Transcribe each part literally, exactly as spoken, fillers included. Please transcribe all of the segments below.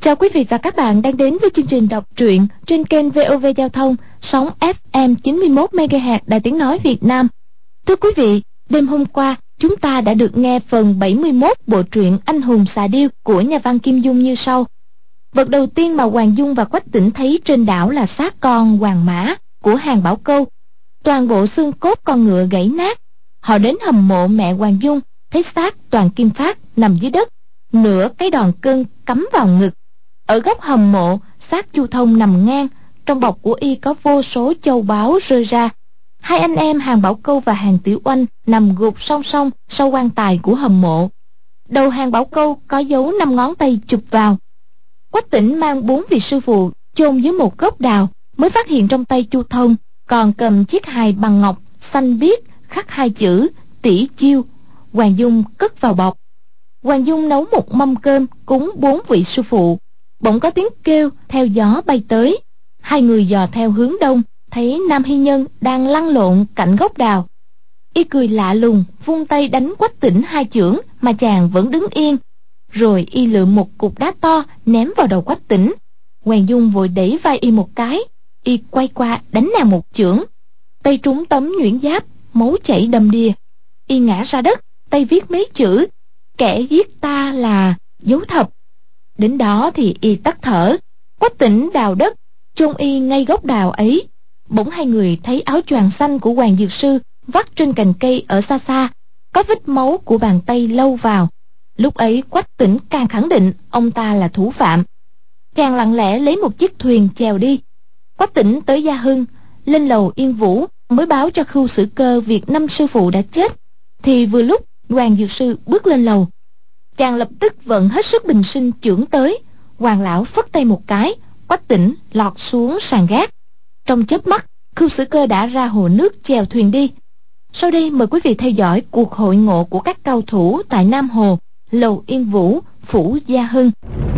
Chào quý vị và các bạn đang đến với chương trình đọc truyện trên kênh vê o vê Giao thông, sóng ép em chín mươi mốt mê ga héc Đài Tiếng Nói Việt Nam. Thưa quý vị, đêm hôm qua chúng ta đã được nghe phần bảy mươi mốt bộ truyện Anh hùng xà điêu của nhà văn Kim Dung như sau. Vật đầu tiên mà Hoàng Dung và Quách Tĩnh thấy trên đảo là xác con hoàng mã của Hàn Bảo Câu. Toàn bộ xương cốt con ngựa gãy nát. Họ đến hầm mộ mẹ Hoàng Dung, thấy xác Toàn Kim Phát nằm dưới đất, nửa cái đòn cân cắm vào ngực. Ở góc hầm mộ, xác Chu Thông nằm ngang, trong bọc của y có vô số châu báu rơi ra. Hai anh em Hàn Bảo Câu và Hàn Tiểu Oanh nằm gục song song sau quan tài của hầm mộ. Đầu Hàn Bảo Câu có dấu năm ngón tay chụp vào. Quách Tĩnh mang bốn vị sư phụ chôn dưới một gốc đào, mới phát hiện trong tay Chu Thông còn cầm chiếc hài bằng ngọc xanh biếc khắc hai chữ Tỷ Chiêu. Hoàng Dung cất vào bọc. Hoàng Dung nấu một mâm cơm cúng bốn vị sư phụ. Bỗng có tiếng kêu theo gió bay tới. Hai người dò theo hướng đông, thấy Nam Hy Nhân đang lăn lộn cạnh gốc đào. Y cười lạ lùng, vung tay đánh Quách Tĩnh hai chưởng mà chàng vẫn đứng yên. Rồi y lượm một cục đá to ném vào đầu Quách Tĩnh. Hoàng Dung vội đẩy vai y một cái, y quay qua đánh nàng một chưởng. Tay trúng tấm nhuyễn giáp, máu chảy đầm đìa. Y ngã ra đất, tay viết mấy chữ: kẻ giết ta là Dấu Thập. Đến đó thì y tắt thở. Quách Tĩnh đào đất chôn y ngay gốc đào ấy. Bỗng hai người thấy áo choàng xanh của Hoàng Dược Sư vắt trên cành cây ở xa xa, có vết máu của bàn tay lâu vào. Lúc ấy Quách Tĩnh càng khẳng định ông ta là thủ phạm. Chàng lặng lẽ lấy một chiếc thuyền chèo đi. Quách Tĩnh tới Gia Hưng, lên lầu Yên Vũ mới báo cho Khưu Sử Cơ việc năm sư phụ đã chết. Thì vừa lúc Hoàng Dược Sư bước lên lầu, chàng lập tức vận hết sức bình sinh chưởng tới. Hoàng lão phất tay một cái, Quách Tĩnh lọt xuống sàn gác. Trong chớp mắt, Khưu Sử Cơ đã ra hồ nước chèo thuyền đi. Sau đây mời quý vị theo dõi cuộc hội ngộ của các cao thủ tại Nam Hồ, lầu Yên Vũ, phủ Gia Hưng.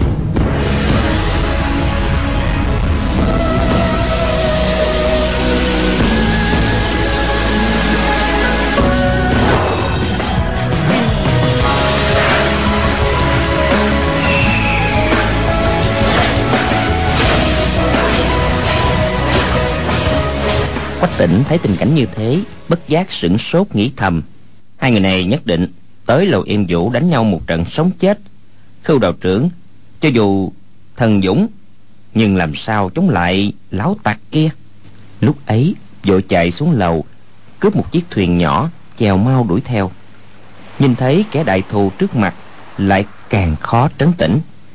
Quách Tĩnh thấy tình cảnh như thế, bất giác sửng sốt nghĩ thầm: hai người này nhất định tới lầu Yên Vũ đánh nhau một trận sống chết. Khưu đạo trưởng cho dù thần dũng, nhưng làm sao chống lại lão tặc kia. Lúc ấy vội chạy xuống lầu, cướp một chiếc thuyền nhỏ chèo mau đuổi theo. Nhìn thấy kẻ đại thù trước mặt lại càng khó trấn tĩnh.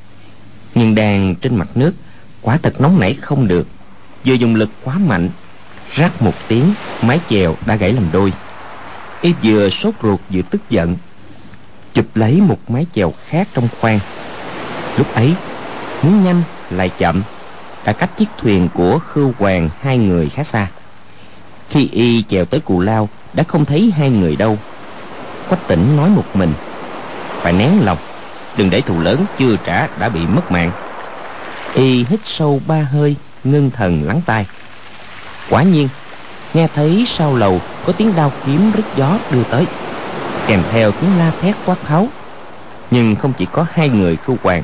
Nhưng đang trên mặt nước, quả thật nóng nảy không được. Vừa dùng lực quá mạnh, rắc một tiếng, mái chèo đã gãy làm đôi. Y vừa sốt ruột vừa tức giận, chụp lấy một mái chèo khác trong khoang. Lúc ấy muốn nhanh lại chậm, đã cách chiếc thuyền của Khưu Hoàng hai người khá xa. Khi y chèo tới Cù Lao đã không thấy hai người đâu. Quách Tĩnh nói một mình: phải nén lòng, đừng để thù lớn chưa trả đã bị mất mạng. Y hít sâu ba hơi, ngưng thần lắng tai. Quả nhiên nghe thấy sau lầu có tiếng đao kiếm rít gió đưa tới, kèm theo tiếng la thét quát tháo. Nhưng không chỉ có hai người Khưu Hoàng.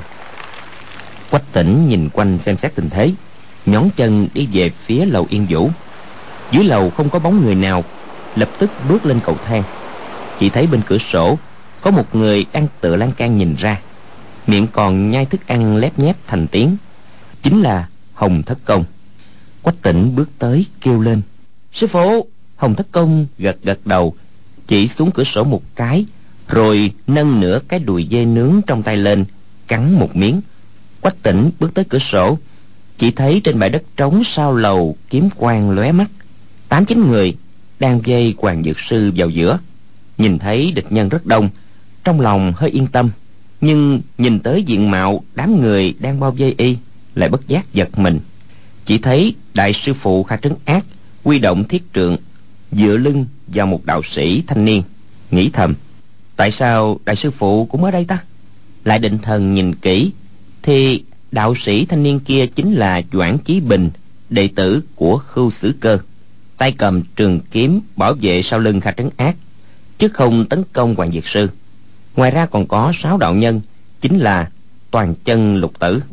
Quách Tĩnh nhìn quanh xem xét tình thế, nhón chân đi về phía lầu Yên Vũ. Dưới lầu không có bóng người nào, lập tức bước lên cầu thang. Chỉ thấy bên cửa sổ có một người đang tựa lan can nhìn ra, miệng còn nhai thức ăn lép nhép thành tiếng. Chính là Hồng Thất Công. Quách Tĩnh bước tới kêu lên: sư phụ! Hồng Thất Công gật gật đầu, chỉ xuống cửa sổ một cái, rồi nâng nửa cái đùi dê nướng trong tay lên, cắn một miếng. Quách Tĩnh bước tới cửa sổ, chỉ thấy trên bãi đất trống sau lầu kiếm quang lóe mắt. Tám chín người đang vây Hoàng Dược Sư vào giữa. Nhìn thấy địch nhân rất đông, trong lòng hơi yên tâm, nhưng nhìn tới diện mạo đám người đang bao vây y, lại bất giác giật mình. Chỉ thấy đại sư phụ Kha Trấn Ác huy động thiết trượng, dựa lưng vào một đạo sĩ thanh niên, nghĩ thầm: tại sao đại sư phụ cũng ở đây ta? Lại định thần nhìn kỹ thì đạo sĩ thanh niên kia chính là Doãn Chí Bình, đệ tử của Khưu Sử Cơ, tay cầm trường kiếm bảo vệ sau lưng Kha Trấn Ác, chứ không tấn công Hoàng Dược Sư. Ngoài ra còn có sáu đạo nhân, chính là toàn chân lục tử.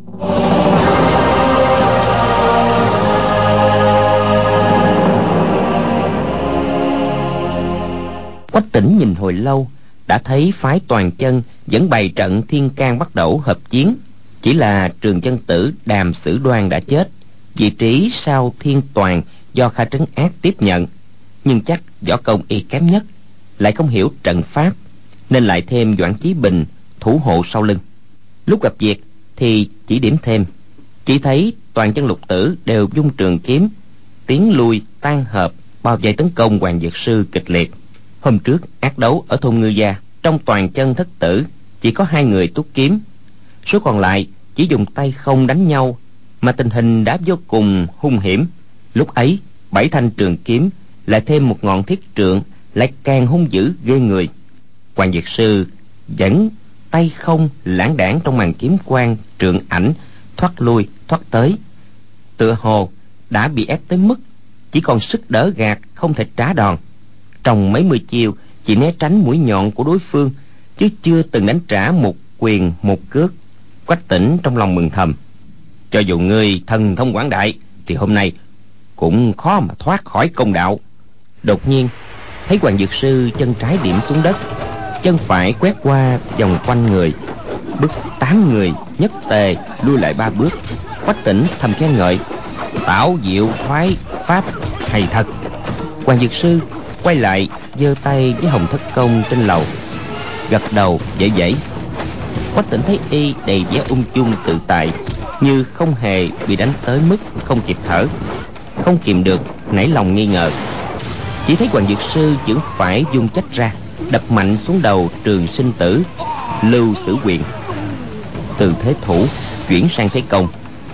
Quách Tĩnh nhìn hồi lâu, đã thấy phái toàn chân vẫn bày trận thiên can bắt đầu hợp chiến. Chỉ là Trường Chân Tử Đàm Sử Đoan đã chết, vị trí sau thiên toàn do Kha Trấn Ác tiếp nhận. Nhưng chắc võ công y kém nhất, lại không hiểu trận pháp, nên lại thêm Doãn Chí Bình thủ hộ sau lưng. Lúc gặp việc thì chỉ điểm thêm. Chỉ thấy toàn chân lục tử đều vung trường kiếm tiến lui tan hợp, bao vây tấn công Hoàng Dược Sư kịch liệt. Hôm trước ác đấu ở thôn Ngư Gia, trong toàn chân thất tử chỉ có hai người tuốt kiếm, số còn lại chỉ dùng tay không đánh nhau, mà tình hình đã vô cùng hung hiểm. Lúc ấy bảy thanh trường kiếm lại thêm một ngọn thiết trượng, lại càng hung dữ ghê người. Hoàng Dược Sư vẫn tay không lãng đãng trong màn kiếm quang trượng ảnh, thoát lui thoát tới, tựa hồ đã bị ép tới mức chỉ còn sức đỡ gạt, không thể trá đòn. Trong mấy mươi chiêu chỉ né tránh mũi nhọn của đối phương, chứ chưa từng đánh trả một quyền một cước. Quách Tĩnh trong lòng mừng thầm, cho dù ngươi thần thông quảng đại thì hôm nay cũng khó mà thoát khỏi công đạo. Đột nhiên thấy Hoàng Dược Sư chân trái điểm xuống đất, chân phải quét qua vòng quanh người, bức tám người nhất tề lui lại ba bước. Quách Tĩnh thầm khen ngợi, tảo diệu thoái pháp hay thật. Hoàng Dược Sư quay lại giơ tay với Hồng Thất Công trên lầu, gật đầu dễ dễ. Quách Tĩnh thấy y đầy vẻ ung dung tự tại, như không hề bị đánh tới mức không kịp thở, không kìm được nảy lòng nghi ngờ. Chỉ thấy Hoàng Dược Sư chưởng phải vung chách ra, đập mạnh xuống đầu Trường Sinh Tử Lưu Sử Quyền, từ thế thủ chuyển sang thế công.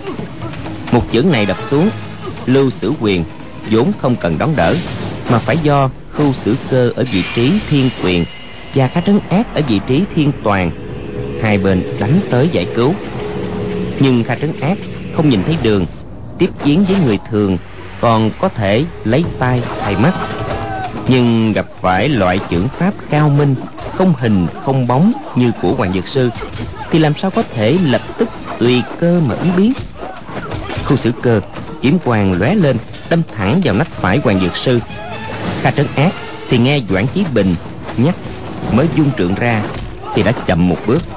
Một chưởng này đập xuống, Lưu Sử Quyền vốn không cần đón đỡ, mà phải do Khưu Sử Cơ ở vị trí thiên quyền và Kha Trấn Ác ở vị trí thiên toàn, hai bên đánh tới giải cứu. Nhưng Kha Trấn Ác không nhìn thấy đường, tiếp chiến với người thường còn có thể lấy tay thay mắt, nhưng gặp phải loại chưởng pháp cao minh, không hình không bóng như của Hoàng Dược Sư thì làm sao có thể lập tức tùy cơ mà ứng biến. Khưu Sử Cơ kiếm quang lóe lên, đâm thẳng vào nách phải Hoàng Dược Sư. Kha Trấn Ác thì nghe Doãn Chí Bình nhắc, mới vung trượng ra thì đã chậm một bước.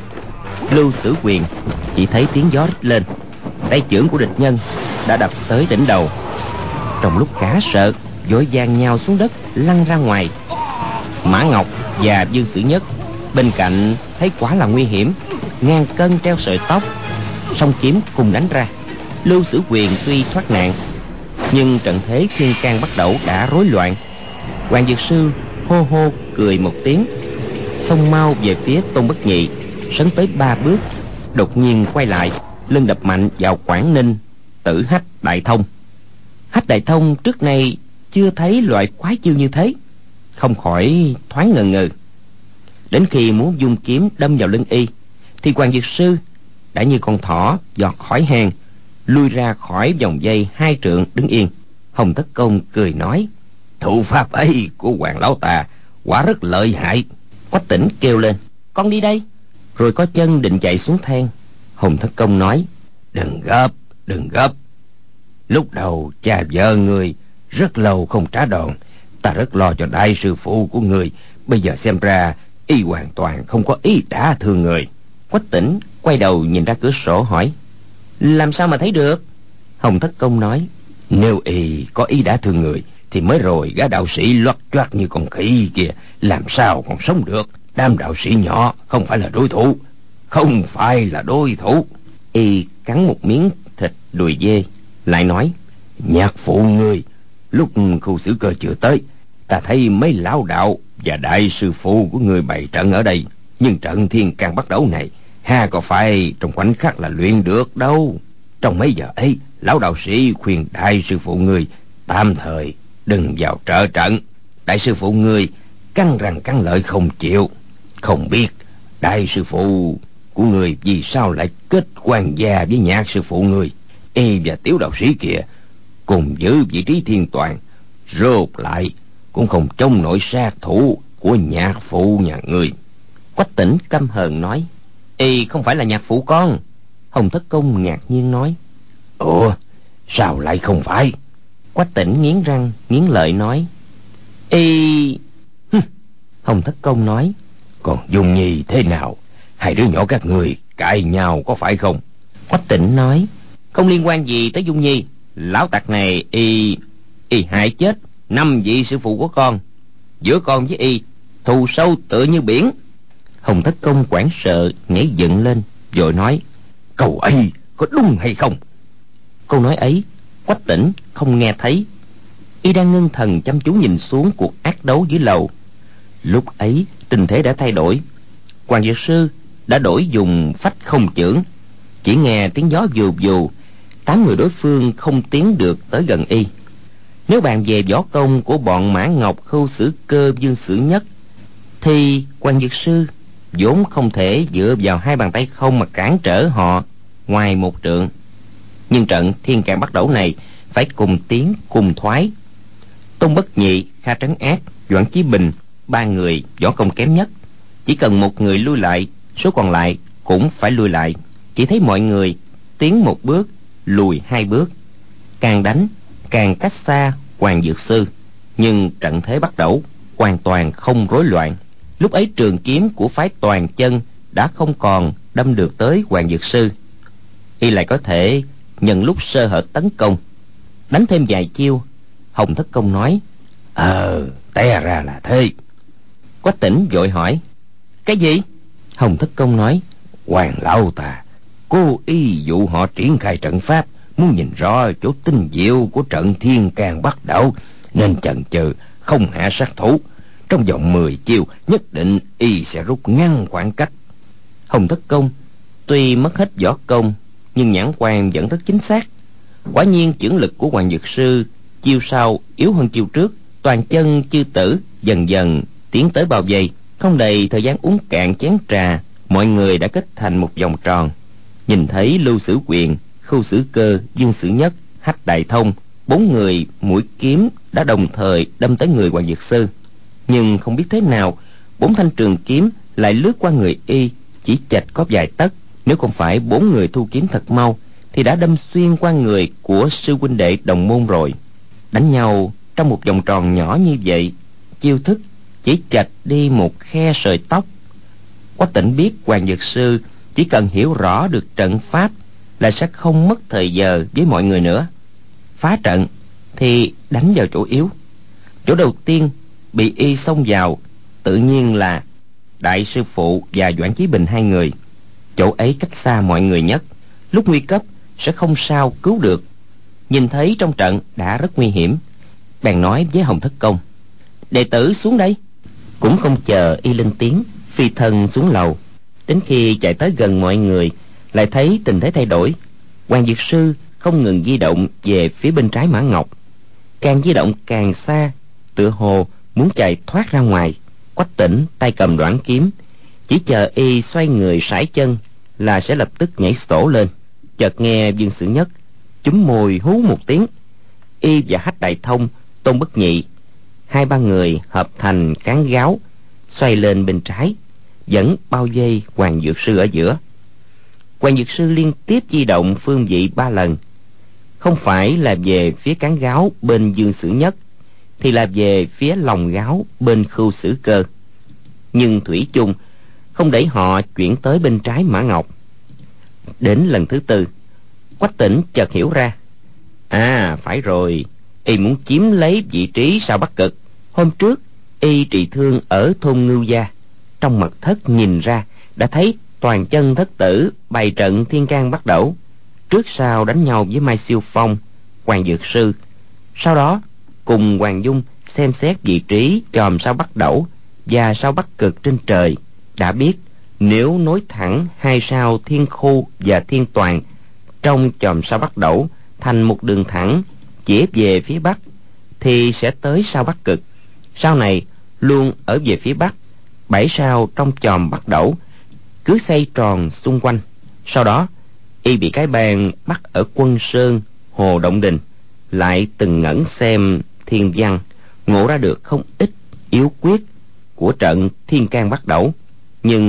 Lưu Sử Quyền chỉ thấy tiếng gió rít lên, tay chưởng của địch nhân đã đập tới đỉnh đầu. Trong lúc cả sợ, vội vàng nhào xuống đất lăn ra ngoài. Mã Ngọc và Dương Sử Nhất bên cạnh thấy quá là nguy hiểm, ngàn cân treo sợi tóc, song kiếm cùng đánh ra. Lưu Sử Quyền tuy thoát nạn, nhưng trận thế thiên can bắt đầu đã rối loạn. Hoàng Dược Sư hô hô cười một tiếng, xông mau về phía Tôn Bất Nhị, sấn tới ba bước, đột nhiên quay lại, lưng đập mạnh vào Quảng Ninh Tử Hách Đại Thông. Hách Đại Thông trước nay chưa thấy loại quái chiêu như thế, không khỏi thoáng ngần ngừ. Đến khi muốn dung kiếm đâm vào lưng y thì Hoàng Dược Sư đã như con thỏ giọt khỏi hang, lui ra khỏi vòng dây hai trượng đứng yên. Hồng Thất Công cười nói, thủ pháp ấy của Hoàng lão ta quả rất lợi hại. Quách Tĩnh kêu lên, con đi đây, rồi có chân định chạy xuống thang. Hồng Thất Công nói, đừng gấp, đừng gấp. Lúc đầu cha vợ người rất lâu không trả đòn, ta rất lo cho đại sư phụ của người. Bây giờ xem ra y hoàn toàn không có ý trả thương người. Quách Tĩnh quay đầu nhìn ra cửa sổ hỏi, làm sao mà thấy được? Hồng Thất Công nói, nếu y có ý đã thương người thì mới rồi gã đạo sĩ loắt choắt như con khỉ kia làm sao còn sống được. Đám đạo sĩ nhỏ không phải là đối thủ, không phải là đối thủ. Y cắn một miếng thịt đùi dê, lại nói, nhạc phụ ngươi, lúc Khưu Sử Cơ chưa tới, ta thấy mấy lão đạo và đại sư phụ của người bày trận ở đây, nhưng trận thiên can bắt đầu này ha có phải trong khoảnh khắc là luyện được đâu. Trong mấy giờ ấy, lão đạo sĩ khuyên đại sư phụ người tạm thời đừng vào trợ trận. Đại sư phụ người căng răng căng lợi không chịu. Không biết đại sư phụ của người vì sao lại kết quan gia với nhạc sư phụ người. Y và tiểu đạo sĩ kia cùng giữ vị trí thiên toàn, rốt lại cũng không trông nổi sát thủ của nhạc phụ nhà người. Quách Tĩnh căm hờn nói, Y không phải là nhạc phụ con. Hồng Thất Công ngạc nhiên nói. Ủa, sao lại không phải? Quách Tĩnh nghiến răng nghiến lợi nói. Y... Hồng Thất Công nói. Còn Dung Nhi thế nào? Hai đứa nhỏ các người cãi nhau có phải không? Quách Tĩnh nói. Không liên quan gì tới Dung Nhi. Lão tặc này y... y hại chết năm vị sư phụ của con. Giữa con với y thù sâu tựa như biển. Hồng Thất Công hoảng sợ nhảy dựng lên rồi nói. Câu ấy có đúng hay không? Câu nói ấy Quách Tĩnh không nghe thấy. Y đang ngưng thần chăm chú nhìn xuống cuộc ác đấu dưới lầu. Lúc ấy tình thế đã thay đổi. Hoàng Dược Sư đã đổi dùng phách không chưởng. Chỉ nghe tiếng gió vù vù, tám người đối phương không tiến được tới gần y. Nếu bàn về võ công của bọn Mã Ngọc, Khưu Sử Cơ, Dương Sử Nhất, thì Hoàng Dược Sư vốn không thể dựa vào hai bàn tay không mà cản trở họ ngoài một trượng. Nhưng trận thiên càn bắt đầu này phải cùng tiến cùng thoái. Tôn Bất Nhị, Kha Trấn Ác, Doãn Chí Bình, ba người võ công kém nhất, chỉ cần một người lui lại, số còn lại cũng phải lui lại. Chỉ thấy mọi người tiến một bước, lùi hai bước, càng đánh càng cách xa Hoàng Dược Sư. Nhưng trận thế bắt đầu hoàn toàn không rối loạn. Lúc ấy trường kiếm của phái Toàn Chân đã không còn đâm được tới Hoàng Dược Sư. Y lại có thể nhân lúc sơ hở tấn công. Đánh thêm vài chiêu, Hồng Thất Công nói. Ờ, té ra là thế. Quách Tĩnh vội hỏi. Cái gì? Hồng Thất Công nói. Hoàng lão ta cố ý dụ họ triển khai trận pháp, muốn nhìn rõ chỗ tinh diệu của trận thiên càn bắt đầu, nên chần chừ không hạ sát thủ. Trong vòng mười chiêu nhất định y sẽ rút ngắn khoảng cách. Hồng Thất Công tuy mất hết võ công, nhưng nhãn quan vẫn rất chính xác. Quả nhiên chưởng lực của Hoàng Dược Sư chiêu sau yếu hơn chiêu trước. Toàn Chân, Chư Tử dần dần tiến tới bao vây. Không đầy thời gian uống cạn chén trà, mọi người đã kết thành một vòng tròn. Nhìn thấy Lưu Sử Quyền, Khưu Sử Cơ, Dương Sử Nhất, Hách Đại Thông, bốn người mũi kiếm đã đồng thời đâm tới người Hoàng Dược Sư. Nhưng không biết thế nào, bốn thanh trường kiếm lại lướt qua người y, chỉ chệch có vài tấc. Nếu không phải bốn người thu kiếm thật mau, thì đã đâm xuyên qua người của sư huynh đệ đồng môn rồi. Đánh nhau trong một vòng tròn nhỏ như vậy, chiêu thức chỉ chệch đi một khe sợi tóc. Quách Tĩnh biết Hoàng Dược Sư chỉ cần hiểu rõ được trận pháp là sẽ không mất thời giờ với mọi người nữa. Phá trận thì đánh vào chỗ yếu. Chỗ đầu tiên bị y xông vào tự nhiên là đại sư phụ và Doãn Chí Bình hai người. Chỗ ấy cách xa mọi người nhất, lúc nguy cấp sẽ không sao cứu được. Nhìn thấy trong trận đã rất nguy hiểm, bèn nói với Hồng Thất Công. Đệ tử xuống đây. Cũng không chờ y lên tiếng, phi thân xuống lầu. Đến khi chạy tới gần mọi người, lại thấy tình thế thay đổi. Hoàng Dược Sư không ngừng di động về phía bên trái Mã Ngọc, càng di động càng xa, tựa hồ muốn chạy thoát ra ngoài. Quách Tĩnh tay cầm đoản kiếm, chỉ chờ y xoay người sải chân là sẽ lập tức nhảy sổ lên. Chợt nghe Dương Sử Nhất chúm môi hú một tiếng. Y và Hách Đại Thông, Tôn Bất Nhị, hai ba người hợp thành cán gáo, xoay lên bên trái, vẫn bao vây Hoàng Dược Sư ở giữa. Hoàng Dược Sư liên tiếp di động phương vị ba lần, không phải là về phía cán gáo bên Dương Sử Nhất, thì là về phía lòng gáo bên Khưu Sử Cơ, nhưng thủy chung không để họ chuyển tới bên trái Mã Ngọc. Đến lần thứ tư, Quách Tĩnh chợt hiểu ra. À phải rồi, y muốn chiếm lấy vị trí sao Bắc Cực. Hôm trước y trị thương ở thôn Ngưu Gia, trong mật thất nhìn ra đã thấy Toàn Chân thất tử bày trận thiên can bắt đầu, trước sau đánh nhau với Mai Siêu Phong, Hoàng Dược Sư. Sau đó cùng Hoàng Dung xem xét vị trí chòm sao Bắc Đẩu và sao Bắc Cực trên trời, đã biết nếu nối thẳng hai sao Thiên Khu và Thiên Toàn trong chòm sao Bắc Đẩu thành một đường thẳng chỉ về phía bắc, thì sẽ tới sao Bắc Cực. Sao này luôn ở về phía bắc, bảy sao trong chòm Bắc Đẩu cứ xoay tròn xung quanh. Sau đó y bị cái bàn bắt ở Quân Sơn, Hồ Động Đình, lại từng ngẩn xem thiên văn, ngộ ra được không ít yếu quyết của trận thiên can Bắc Đẩu, nhưng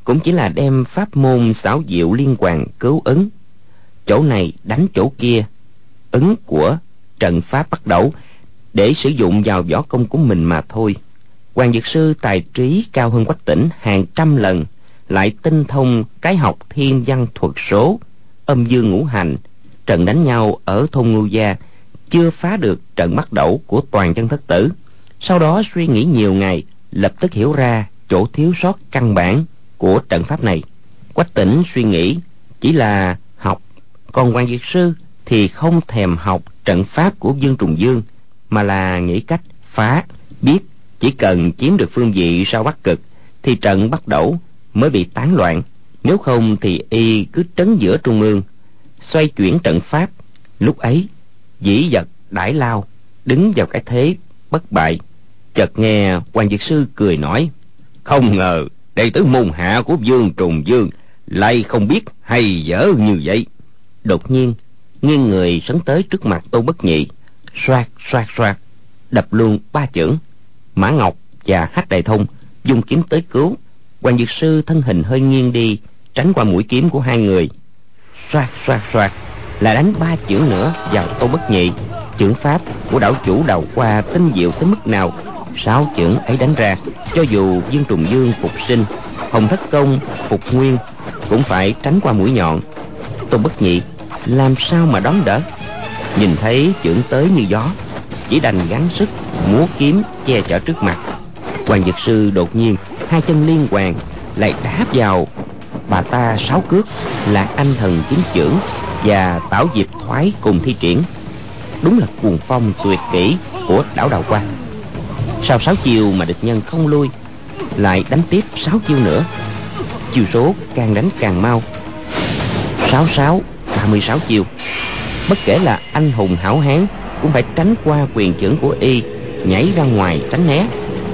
cũng chỉ là đem pháp môn xảo diệu liên hoàn cứu ứng, chỗ này đánh chỗ kia, ứng của trận pháp bắt đầu để sử dụng vào võ công của mình mà thôi. Hoàng Dược Sư tài trí cao hơn Quách Tĩnh hàng trăm lần, lại tinh thông cái học thiên văn thuật số, âm dương ngũ hành. Trận đánh nhau ở thôn Ngưu Gia chưa phá được trận bắt đầu của Toàn Chân Thất Tử. Sau đó suy nghĩ nhiều ngày, lập tức hiểu ra chỗ thiếu sót căn bản của trận pháp này. Quách Tĩnh suy nghĩ chỉ là học, còn Hoàng Dược Sư thì không thèm học trận pháp của Dương Trùng Dương, mà là nghĩ cách phá. Biết chỉ cần chiếm được phương vị sau Bắc Cực thì trận bắt đầu mới bị tán loạn, nếu không thì y cứ trấn giữa trung ương, xoay chuyển trận pháp. Lúc ấy dĩ vật đãi lao, đứng vào cái thế bất bại. Chợt nghe Hoàng Dược Sư cười nói: không ngờ đệ tử môn hạ của Dương Trùng Dương lại không biết hay dở như vậy. Đột nhiên nghiêng người sấn tới trước mặt Tô Bất Nhị, xoạt xoạt xoạt đập luôn ba chưởng. Mã Ngọc và Hách Đại Thông dùng kiếm tới cứu. Hoàng Dược Sư thân hình hơi nghiêng đi, tránh qua mũi kiếm của hai người. Xoạt xoạt xoạt là đánh ba chưởng nữa vào Tô Bất Nhị. Chưởng pháp của đảo chủ Đào Qua tinh diệu tới mức nào, sáu chưởng ấy đánh ra, cho dù Dương Trùng Dương phục sinh, Hồng Thất Công phục nguyên, cũng phải tránh qua mũi nhọn. Tô Bất Nhị làm sao mà đón đỡ? Nhìn thấy chưởng tới như gió, chỉ đành gắng sức múa kiếm che chở trước mặt. Hoàng Dược Sư đột nhiên hai chân liên hoàn lại đá vào bà ta sáu cước, là Anh Thần Kiếm Chưởng và Tảo Diệp Thoái cùng thi triển. Đúng là cuồng phong tuyệt kỹ của đảo Đào Qua. Sau sáu chiêu mà địch nhân không lui, lại đánh tiếp sáu chiêu nữa. Chiêu số càng đánh càng mau, sáu sáu ba mươi sáu chiêu. Bất kể là anh hùng hảo hán cũng phải tránh qua quyền chưởng của y, nhảy ra ngoài tránh né.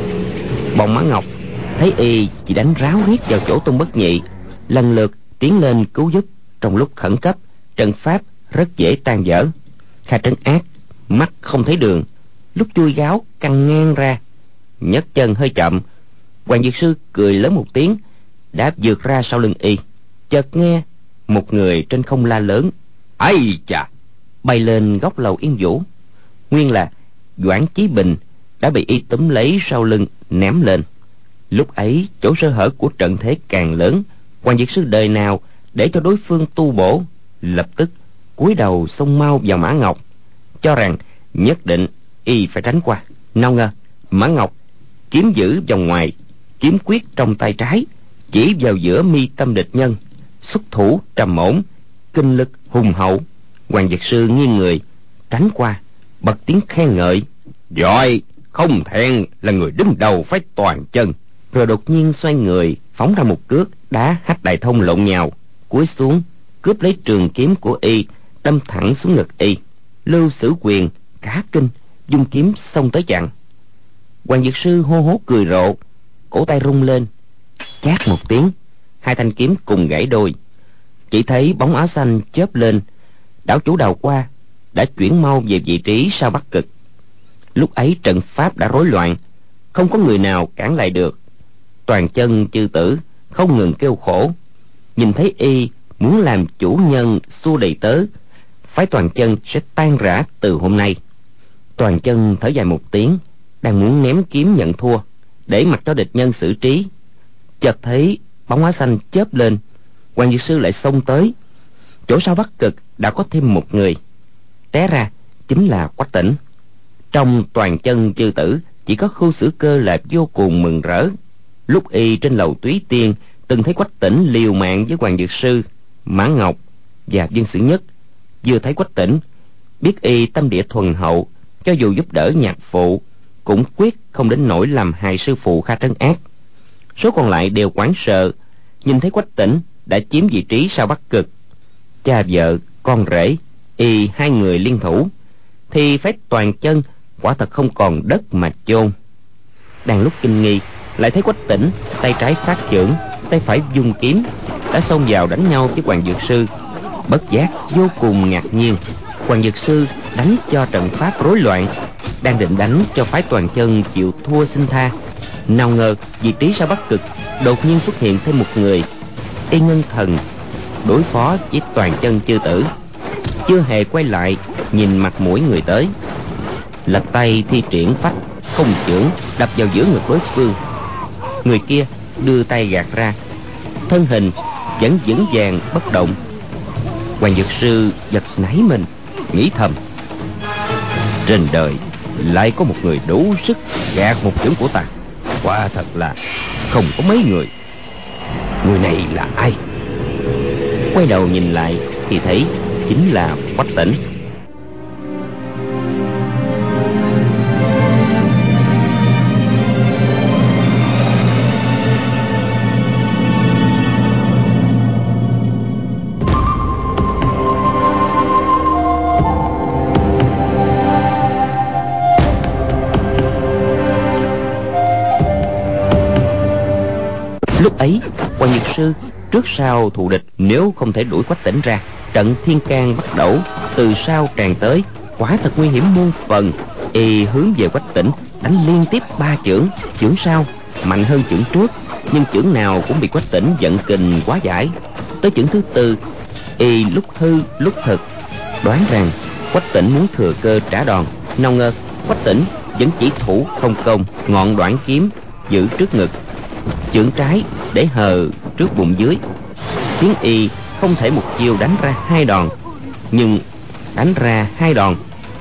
Bọn Mã Ngọc thấy y chỉ đánh ráo riết vào chỗ Tôn Bất Nhị, lần lượt tiến lên cứu giúp. Trong lúc khẩn cấp, trận pháp rất dễ tan vỡ. Kha Trấn Ác mắt không thấy đường, lúc chui gáo căng ngang ra, nhấc chân hơi chậm. Hoàng Dược Sư cười lớn một tiếng, đã vượt ra sau lưng y. Chợt nghe một người trên không la lớn: "Ây chà!" Bay lên góc lầu Yên Vũ. Nguyên là Doãn Chí Bình đã bị y túm lấy sau lưng ném lên. Lúc ấy chỗ sơ hở của trận thế càng lớn. Hoàng Dược Sư đời nào để cho đối phương tu bổ, lập tức cúi đầu xông mau vào Mã Ngọc, cho rằng nhất định y phải tránh qua. Nào ngờ Mã Ngọc kiếm giữ vòng ngoài, kiếm quyết trong tay trái chỉ vào giữa mi tâm địch nhân, xuất thủ trầm ổn, kinh lực hùng hậu. Hoàng Dược Sư nghiêng người tránh qua, bật tiếng khen ngợi: "Giỏi, không thẹn là người đứng đầu phái Toàn Chân." Rồi đột nhiên xoay người phóng ra một cước đá Hách Đại Thông lộn nhào, cúi xuống cướp lấy trường kiếm của y, đâm thẳng xuống ngực y. Lưu Sử Quyền cả kinh, dung kiếm xông tới chặn. Hoàng Dược Sư hô hố cười rộ, cổ tay rung lên, chát một tiếng, hai thanh kiếm cùng gãy đôi. Chỉ thấy bóng áo xanh chớp lên, đảo chủ Đào Qua đã chuyển mau về vị trí sau Bắc Cực. Lúc ấy trận pháp đã rối loạn, không có người nào cản lại được. Toàn Chân chư tử không ngừng kêu khổ, nhìn thấy y muốn làm chủ nhân xua đầy tớ, phái Toàn Chân sẽ tan rã từ hôm nay. Toàn Chân thở dài một tiếng, đang muốn ném kiếm nhận thua để mặc cho địch nhân xử trí. Chợt thấy bóng áo xanh chớp lên, Hoàng Dược Sư lại xông tới. Chỗ sau Bắc Cực đã có thêm một người, té ra chính là Quách Tĩnh. Trong Toàn Chân chư tử, chỉ có Khưu Sử Cơ là vô cùng mừng rỡ. Lúc y trên lầu Túy Tiên từng thấy Quách Tĩnh liều mạng với Hoàng Dược Sư, Mã Ngọc và Dương Sử Nhất. Vừa thấy Quách Tĩnh, biết y tâm địa thuần hậu, cho dù giúp đỡ nhạc phụ cũng quyết không đến nỗi làm hại sư phụ Kha Trấn Ác. Số còn lại đều hoảng sợ, nhìn thấy Quách Tĩnh đã chiếm vị trí sau Bắc Cực, cha vợ con rể y hai người liên thủ, thì phái Toàn Chân quả thật không còn đất mà chôn. Đang lúc kinh nghi, lại thấy Quách Tĩnh tay trái phát chưởng, tay phải dung kiếm, đã xông vào đánh nhau với Hoàng Dược Sư. Bất giác vô cùng ngạc nhiên, Hoàng Dược Sư đánh cho trận pháp rối loạn, đang định đánh cho phái Toàn Chân chịu thua xin tha. Nào ngờ vị trí sau Bắc Cực đột nhiên xuất hiện thêm một người. Y ngưng thần đối phó với Toàn Chân Chư Tử, chưa hề quay lại nhìn mặt mũi người tới. Lật tay thi triển phách không chưởng đập vào giữa ngực đối phương. Người kia đưa tay gạt ra, thân hình vẫn vững vàng bất động. Hoàng Dược Sư giật nảy mình, nghĩ thầm: trên đời lại có một người đủ sức gạt một chưởng của ta, quả thật là không có mấy người. Người này là ai? Quay đầu nhìn lại thì thấy chính là Quách Tĩnh. Lúc ấy Hoàng Dược Sư trước sau thù địch, nếu không thể đuổi Quách Tĩnh ra, trận thiên can bắt đẩu từ sau tràn tới, quả thật nguy hiểm muôn phần. Y hướng về Quách Tĩnh đánh liên tiếp ba chưởng. Chưởng sau mạnh hơn chưởng trước, nhưng chưởng nào cũng bị Quách Tĩnh vận kình quá giải. Tới chưởng thứ tư, Y lúc hư lúc thực, đoán rằng Quách Tĩnh muốn thừa cơ trả đòn. Nào ngờ Quách Tĩnh vẫn chỉ thủ không công, ngọn đoạn kiếm giữ trước ngực, chưởng trái để hờ trước bụng dưới, khiến Y không thể một chiêu đánh ra hai đòn. Nhưng đánh ra hai đòn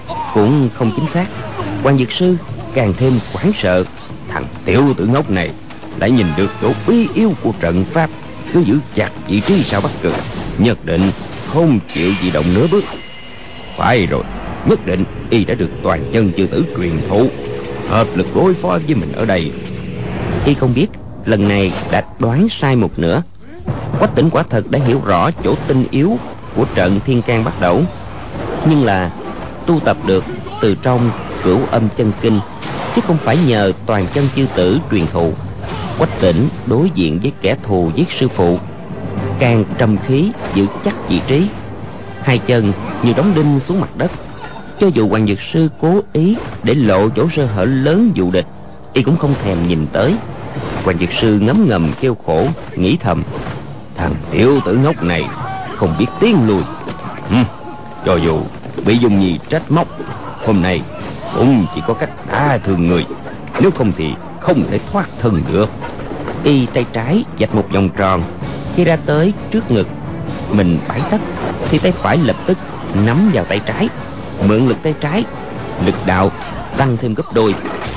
cũng không chính xác. Hoàng Dược Sư càng thêm hoảng sợ. Thằng tiểu tử ngốc này lại nhìn được chỗ bí yếu của trận pháp, cứ giữ chặt vị trí sau Bắc Cực, nhất định không chịu di động nửa bước. Phải rồi, nhất định Y đã được Toàn Chân Chư Tử truyền thụ, hợp lực đối phó với mình ở đây. Y không biết lần này đã đoán sai một nửa. Quách Tĩnh quả thật đã hiểu rõ chỗ tinh yếu của trận thiên can bắt đẩu, nhưng là tu tập được từ trong Cửu Âm Chân Kinh, chứ không phải nhờ Toàn Chân Chư Tử truyền thụ. Quách Tĩnh đối diện với kẻ thù giết sư phụ, càng trầm khí giữ chắc vị trí, hai chân như đóng đinh xuống mặt đất. Cho dù Hoàng Dược Sư cố ý để lộ chỗ sơ hở lớn dụ địch, Y cũng không thèm nhìn tới. Hoàng Dược Sư ngấm ngầm kêu khổ, nghĩ thầm: thằng tiểu tử ngốc này không biết tiến lùi. Ừ, cho dù bị Dung Nhi trách móc, hôm nay cũng chỉ có cách đả thương người, nếu không thì không thể thoát thân được. Y tay trái vạch một vòng tròn, khi ra tới trước ngực mình bảy tấc, thì tay phải lập tức nắm vào tay trái, mượn lực tay trái, lực đạo tăng thêm gấp đôi.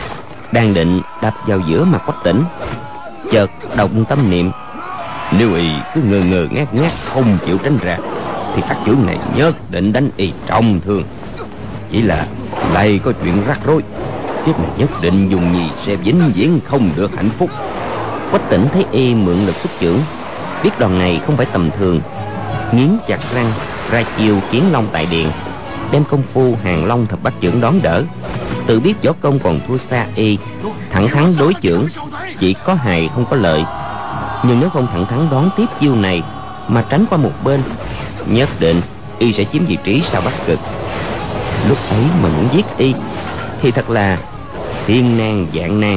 Đang định đập vào giữa mặt Quách Tĩnh, chợt động tâm niệm: nếu Y cứ ngơ ngơ ngác ngác không chịu tránh ra, thì phát chưởng này nhất định đánh Y trọng thương. Chỉ là lại có chuyện rắc rối, kiếp này nhất định Dung Nhi sẽ vĩnh viễn không được hạnh phúc. Quách Tĩnh thấy Y mượn lực xuất chưởng, biết đòn này không phải tầm thường, nghiến chặt răng ra chiêu Kiến Long tại điện, đem công phu Hàng Long thập bát chưởng đón đỡ. Tự biết võ công còn thua xa Y, thẳng thắn đối chưởng chỉ có hài không có lợi. Nhưng nếu không thẳng thắn đón tiếp chiêu này mà tránh qua một bên, nhất định Y sẽ chiếm vị trí sau Bắc Cực. Lúc ấy mà muốn giết Y thì thật là thiên nan vạn nan.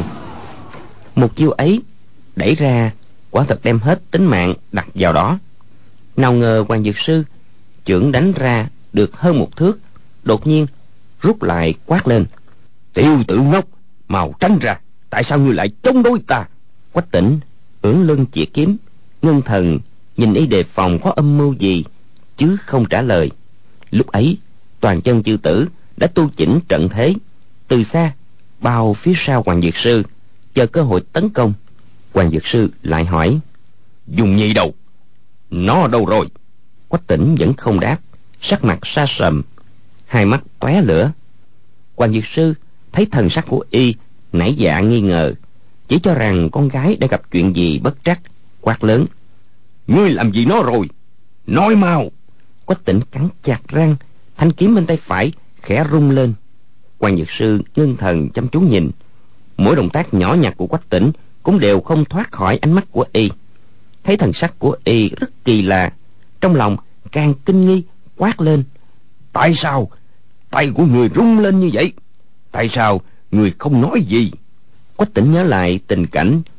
Một chiêu ấy đẩy ra, quả thật đem hết tính mạng đặt vào đó. Nào ngờ Hoàng Dược Sư chưởng đánh ra được hơn một thước, đột nhiên rút lại quát lên: tiểu tử ngốc, mau tránh ra, tại sao ngươi lại chống đối ta? Quách Tĩnh ưỡn lưng chĩa kiếm, ngưng thần nhìn Y đề phòng có âm mưu gì, chứ không trả lời. Lúc ấy Toàn Chân Chư Tử đã tu chỉnh trận thế, từ xa bao phía sau Hoàng Dược Sư, chờ cơ hội tấn công. Hoàng Dược Sư lại hỏi: Dung Nhi đâu? Nó đâu rồi? Quách Tĩnh vẫn không đáp, sắc mặt sa sầm, hai mắt tóe lửa. Hoàng Dược Sư thấy thần sắc của Y nảy dạ nghi ngờ, chỉ cho rằng con gái đã gặp chuyện gì bất trắc, quát lớn: ngươi làm gì nó rồi? Nói mau! Quách Tĩnh cắn chặt răng, thanh kiếm bên tay phải khẽ rung lên. Hoàng Dược Sư ngưng thần chăm chú nhìn, mỗi động tác nhỏ nhặt của Quách Tĩnh cũng đều không thoát khỏi ánh mắt của Y. Thấy thần sắc của Y rất kỳ lạ, trong lòng càng kinh nghi, quát lên: tại sao tay của người rung lên như vậy? Tại sao người không nói gì? Quách Tĩnh nhớ lại tình cảnh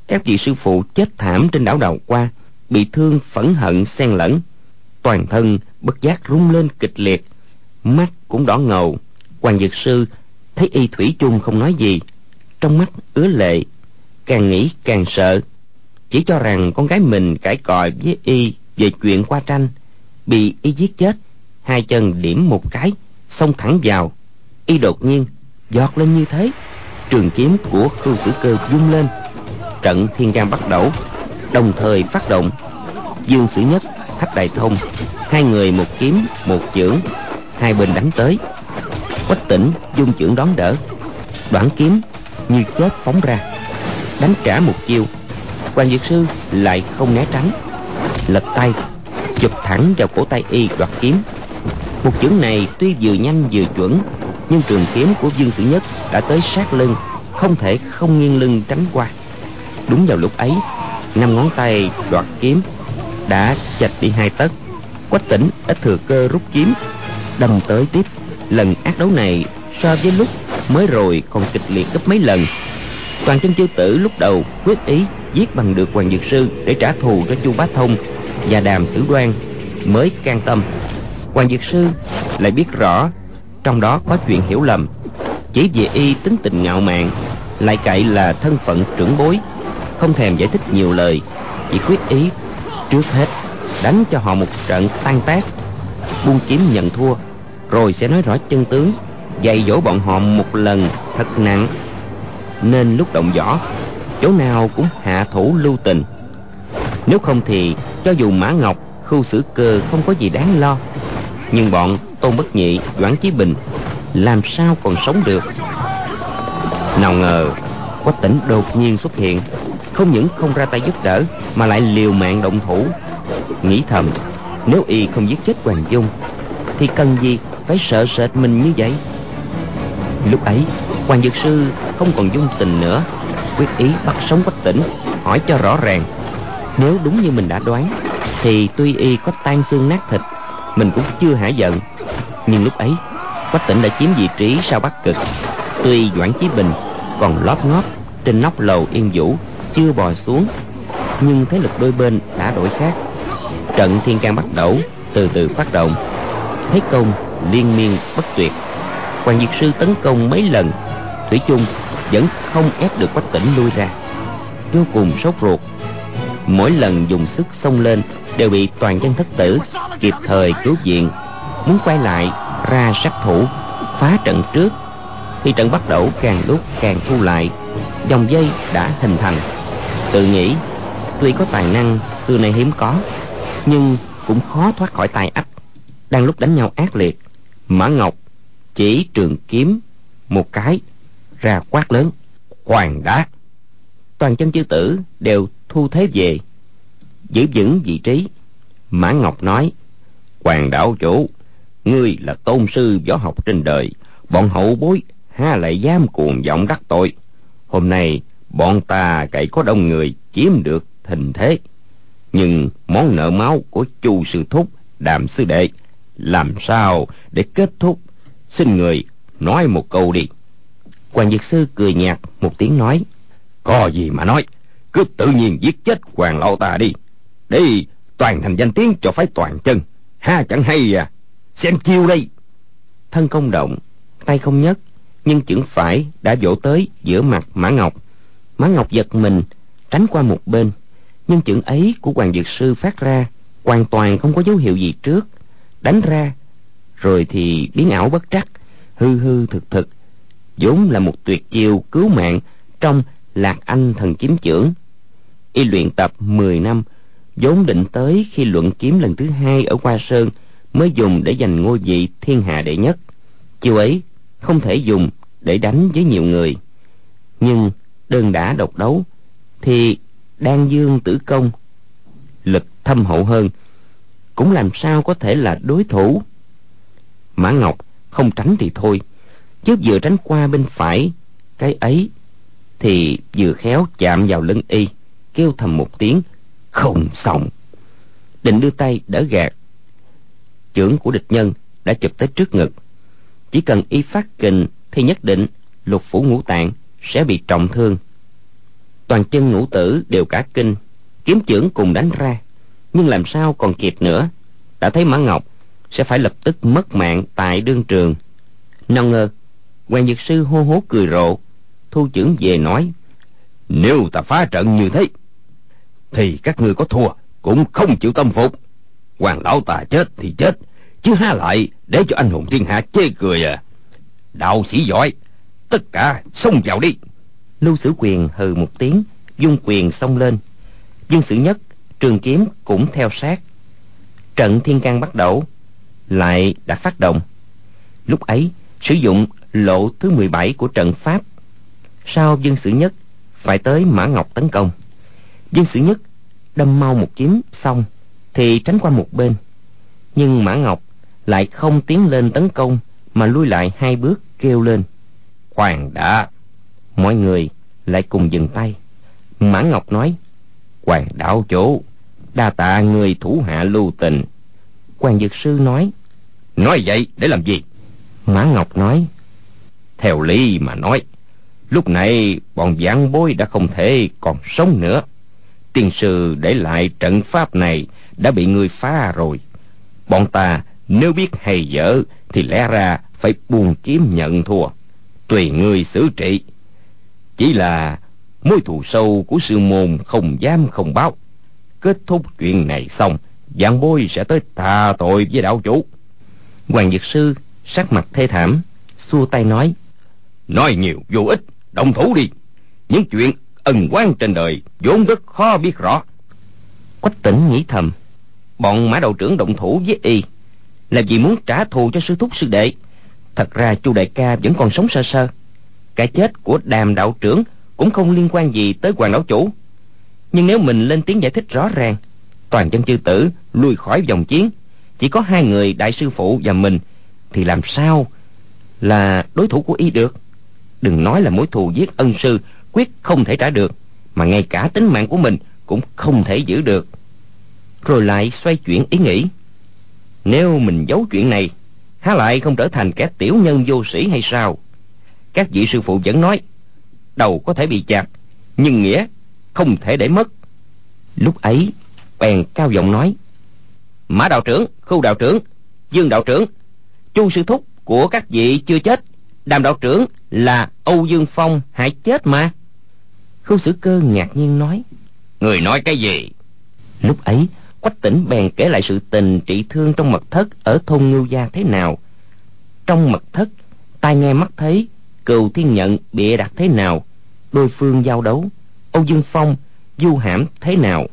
Các vị sư phụ chết thảm trên đảo Đào Hoa, bị thương phẫn hận xen lẫn, toàn thân bất giác rung lên kịch liệt, mắt cũng đỏ ngầu. Hoàng Dược Sư thấy y thủy chung không nói gì, trong mắt ứa lệ, càng nghĩ càng sợ, chỉ cho rằng con gái mình cãi cọ với y về chuyện qua tranh, bị y giết chết. Hai chân điểm một cái, xông thẳng vào. Y đột nhiên giọt lên như thế, trường kiếm của Khưu Sử Cơ vung lên, trận thiên can bắt đầu đồng thời phát động. Dương Sử Nhất, Hách Đại Thông, hai người một kiếm một chưởng, hai bên đánh tới. Quách Tĩnh dung chưởng đón đỡ, đoạn kiếm như chết phóng ra, đánh trả một chiêu. Hoàng Dược Sư lại không né tránh, lật tay chụp thẳng vào cổ tay y đoạt kiếm. Một chưởng này tuy vừa nhanh vừa chuẩn, nhưng trường kiếm của Dương Sử Nhất đã tới sát lưng, không thể không nghiêng lưng tránh qua. Đúng vào lúc ấy, năm ngón tay đoạt kiếm đã chạch đi hai tấc. Quách Tĩnh đã thừa cơ rút kiếm đâm tới tiếp. Lần ác đấu này so với lúc mới rồi còn kịch liệt gấp mấy lần. Toàn Chân Chư Tử lúc đầu quyết ý giết bằng được Hoàng Dược Sư để trả thù cho Chu Bá Thông và Đàm Sử Đoan, mới can tâm. Hoàng Dược Sư lại biết rõ trong đó có chuyện hiểu lầm, chỉ vì y tính tình ngạo mạn, lại cậy là thân phận trưởng bối, không thèm giải thích nhiều lời, chỉ quyết ý trước hết đánh cho họ một trận tan tác, buông kiếm nhận thua, rồi sẽ nói rõ chân tướng, dạy dỗ bọn họ một lần thật nặng. Nên lúc động võ, chỗ nào cũng hạ thủ lưu tình. Nếu không thì cho dù Mã Ngọc, Khưu Sử Cơ không có gì đáng lo, nhưng bọn Tôn Bất Nhị, Doãn Chí Bình làm sao còn sống được. Nào ngờ Quách Tĩnh đột nhiên xuất hiện, không những không ra tay giúp đỡ mà lại liều mạng động thủ. Nghĩ thầm, nếu y không giết chết Hoàng Dung thì cần gì phải sợ sệt mình như vậy. Lúc ấy Hoàng Dược Sư không còn dung tình nữa, quyết ý bắt sống Quách Tĩnh, hỏi cho rõ ràng. Nếu đúng như mình đã đoán thì tuy y có tan xương nát thịt, mình cũng chưa hả giận. Nhưng lúc ấy Quách Tĩnh đã chiếm vị trí sau Bắc Cực, tuy Doãn Chí Bình còn lóp ngóp trên nóc lầu Yên Vũ chưa bò xuống, nhưng thế lực đôi bên đã đổi khác. Trận thiên can bắt đầu từ từ phát động, thế công liên miên bất tuyệt. Hoàng Dược Sư tấn công mấy lần, thủy chung vẫn không ép được Quách Tĩnh lui ra. Vô cùng sốt ruột, mỗi lần dùng sức xông lên đều bị Toàn Chân Thất Tử kịp thời cứu viện, muốn quay lại ra sát thủ phá trận trước, thì trận bắt đầu càng lúc càng thu lại, dòng dây đã hình thành. Tự nghĩ tuy có tài năng xưa nay hiếm có, nhưng cũng khó thoát khỏi tai ách. Đang lúc đánh nhau ác liệt, Mã Ngọc chỉ trường kiếm một cái ra quát lớn: Hoàng đá! Toàn Chân Chư Tử đều thu thế về, giữ vững vị trí. Mã Ngọc nói: Hoàng đạo chủ, ngươi là tôn sư võ học trên đời, bọn hậu bối ha lại dám cuồng vọng đắc tội. Hôm nay bọn ta cậy có đông người chiếm được thịnh thế, nhưng món nợ máu của Chu sư thúc, Đàm sư đệ làm sao để kết thúc? Xin người nói một câu đi. Hoàng Dược Sư cười nhạt một tiếng nói: Có gì mà nói, cứ tự nhiên giết chết Hoàng lão ta đi, để toàn thành danh tiếng cho phái Toàn Chân, ha chẳng hay à. Xem chiêu đây. Thân không động, tay không nhấc, nhưng chưởng phải đã vỗ tới giữa mặt Mã Ngọc. Mã Ngọc giật mình tránh qua một bên, nhưng chưởng ấy của Hoàng Dược Sư phát ra hoàn toàn không có dấu hiệu gì trước, đánh ra rồi thì biến ảo bất trắc, hư hư thực thực, vốn là một tuyệt chiêu cứu mạng trong Lạc Anh thần kiếm chưởng. Y luyện tập mười năm, vốn định tới khi luận kiếm lần thứ hai ở Hoa Sơn mới dùng để giành ngôi vị thiên hạ đệ nhất. Chiêu ấy không thể dùng để đánh với nhiều người, nhưng đơn đả độc đấu thì Đan Dương Tử Công lực thâm hậu hơn, cũng làm sao có thể là đối thủ. Mã Ngọc không tránh thì thôi, chứ vừa tránh qua bên phải cái ấy thì vừa khéo chạm vào lưng y, kêu thầm một tiếng không xong, định đưa tay đỡ gạt. Chưởng của địch nhân đã chụp tới trước ngực, chỉ cần y phát kình thì nhất định lục phủ ngũ tạng sẽ bị trọng thương. Toàn chân ngũ tử đều cả kinh, kiếm chưởng cùng đánh ra, nhưng làm sao còn kịp nữa. Đã thấy Mã Ngọc sẽ phải lập tức mất mạng tại đương trường. Nào ngờ Hoàng Dược Sư hô hố cười rộ, thu chưởng về nói: Nếu ta phá trận như thế thì các ngươi có thua cũng không chịu tâm phục. Hoàng lão ta chết thì chết, chứ há lại để cho anh hùng thiên hạ chê cười à? Đạo sĩ giỏi, tất cả xông vào đi. Lưu Sử Quyền hừ một tiếng, dung quyền xông lên. Dương Sử Nhất trường kiếm cũng theo sát. Trận thiên can bắt đầu lại đã phát động. Lúc ấy sử dụng lộ thứ mười bảy của trận pháp. Sau Dương Sử Nhất phải tới Mã Ngọc tấn công. Dương Sử Nhất đâm mau một kiếm xong thì tránh qua một bên, nhưng Mã Ngọc lại không tiến lên tấn công mà lui lại hai bước, kêu lên: Khoan đã! Mọi người lại cùng dừng tay. Mã Ngọc nói: Hoàng đạo chủ, đa tạ người thủ hạ lưu tình. Hoàng Dược Sư nói: Nói vậy để làm gì? Mã Ngọc nói: Theo lý mà nói, lúc này bọn vãn bối đã không thể còn sống nữa. Tiên sư để lại trận pháp này đã bị người phá rồi. Bọn ta nếu biết hay dở thì lẽ ra phải buông kiếm nhận thua, tùy người xử trị. Chỉ là mối thù sâu của sư môn không dám không báo. Kết thúc chuyện này xong, vãn bối sẽ tới tạ tội với đạo chủ. Hoàng Dược Sư sắc mặt thê thảm, xua tay nói: Nói nhiều vô ích, động thủ đi. Những chuyện ân oán trên đời vốn rất khó biết rõ. Quách Tĩnh nghĩ thầm: bọn Mã đạo trưởng động thủ với y là vì muốn trả thù cho sư thúc sư đệ. Thật ra Chu đại ca vẫn còn sống sơ sơ. Cái chết của Đàm đạo trưởng cũng không liên quan gì tới Hoàng đạo chủ. Nhưng nếu mình lên tiếng giải thích rõ ràng, toàn chân chư tử lui khỏi vòng chiến, chỉ có hai người đại sư phụ và mình, thì làm sao là đối thủ của y được. Đừng nói là mối thù giết ân sư quyết không thể trả được, mà ngay cả tính mạng của mình cũng không thể giữ được. Rồi lại xoay chuyển ý nghĩ: nếu mình giấu chuyện này, há lại không trở thành kẻ tiểu nhân vô sĩ hay sao? Các vị sư phụ vẫn nói đầu có thể bị chặt, nhưng nghĩa không thể để mất. Lúc ấy bèn cao giọng nói: Mã đạo trưởng, Khưu đạo trưởng, Dương đạo trưởng, Chu sư thúc của các vị chưa chết. Đàm đạo trưởng là Âu Dương Phong hại chết mà. Khưu Sử Cơ ngạc nhiên nói: Người nói cái gì? Lúc ấy Quách Tĩnh bèn kể lại sự tình trị thương trong mật thất ở thôn Ngưu Gia thế nào. Trong mật thất, tai nghe mắt thấy Cừu Thiên Nhận bịa đặt thế nào, đôi phương giao đấu, Âu Dương Phong du hãm thế nào.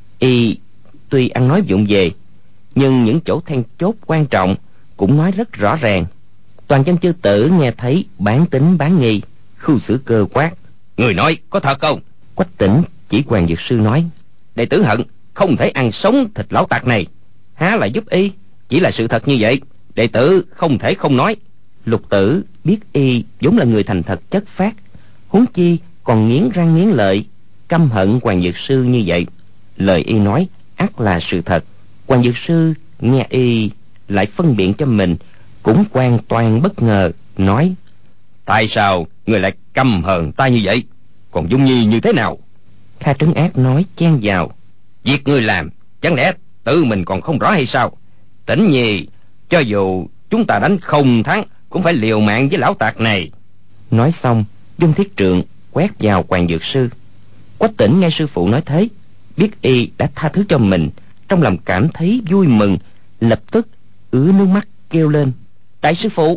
Y tuy ăn nói vụng về, nhưng những chỗ then chốt quan trọng cũng nói rất rõ ràng. Toàn chân chư tử nghe thấy bán tính bán nghi. Khưu Sử Cơ quát: Người nói có thật không? Quách Tĩnh chỉ Hoàng Dược Sư nói: Đệ tử hận không thể ăn sống thịt lão tặc này. Há lại giúp y, chỉ là sự thật như vậy, đệ tử không thể không nói. Lục Tử biết y vốn là người thành thật chất phác, huống chi còn nghiến răng nghiến lợi căm hận Hoàng Dược Sư như vậy. Lời y nói ắt là sự thật. Hoàng Dược Sư nghe y lại phân biện cho mình cũng hoàn toàn bất ngờ, nói: Tại sao người lại căm hờn ta như vậy? Còn Dung Nhi như thế nào? Kha Trấn Ác nói chen vào: Việc ngươi làm chẳng lẽ tự mình còn không rõ hay sao? Tĩnh Nhi, cho dù chúng ta đánh không thắng cũng phải liều mạng với lão tặc này. Nói xong dung thiết trượng quét vào Hoàng Dược Sư. Quách Tĩnh nghe sư phụ nói thế, biết y đã tha thứ cho mình, trong lòng cảm thấy vui mừng, lập tức ứa nước mắt kêu lên: Đại sư phụ,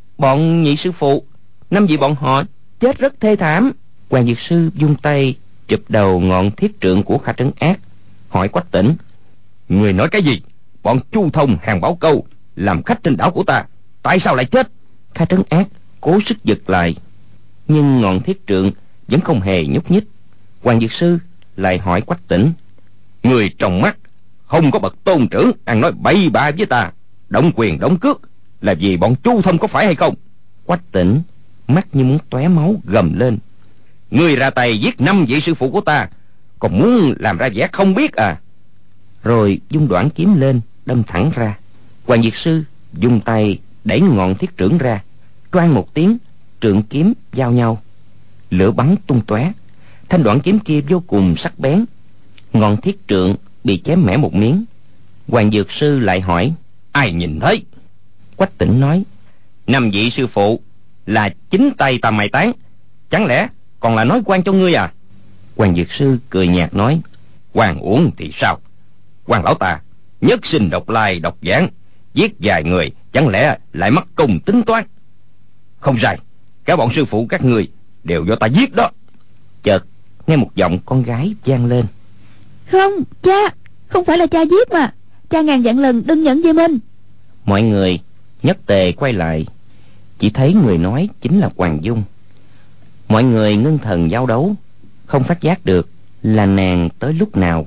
bọn nhị sư phụ, năm vị bọn họ chết rất thê thảm. Hoàng Dược Sư vung tay chụp đầu ngọn thiết trượng của Kha Trấn Ác, hỏi Quách Tĩnh: Người nói cái gì? Bọn Chu Thông, Hàng Bảo Câu làm khách trên đảo của ta, tại sao lại chết? Kha Trấn Ác cố sức giật lại, nhưng ngọn thiết trượng vẫn không hề nhúc nhích. Hoàng Dược Sư lại hỏi Quách Tĩnh: Người trong mắt không có bậc tôn trưởng ăn nói bậy bạ với ta, động quyền động cước là vì bọn Chu Thông có phải hay không? Quách Tĩnh mắt như muốn tóe máu gầm lên: Người ra tay giết năm vị sư phụ của ta, còn muốn làm ra vẻ không biết à? Rồi dung đoạn kiếm lên đâm thẳng ra. Hoàng Dược Sư dùng tay đẩy ngọn thiết trượng ra, choang một tiếng, trượng kiếm giao nhau, lửa bắn tung tóe. Thanh đoạn kiếm kia vô cùng sắc bén, ngọn thiết trượng bị chém mẻ một miếng. Hoàng dược sư lại hỏi: ai nhìn thấy? Quách Tĩnh nói: năm vị sư phụ là chính tay ta mai táng, chẳng lẽ còn là nói quan cho ngươi à? Hoàng dược sư cười nhạt nói: quan uổng thì sao? Quan lão ta nhất sinh độc lai độc giảng, giết vài người, chẳng lẽ lại mắc công tính toán? Không sai, cả bọn sư phụ các người đều do ta giết đó. Chợt nghe một giọng con gái vang lên: không, cha, không phải là cha giết mà, cha ngàn vạn lần đừng nhận về mình. Mọi người nhất tề quay lại, chỉ thấy người nói chính là Hoàng Dung. Mọi người ngưng thần giao đấu, không phát giác được là nàng tới lúc nào.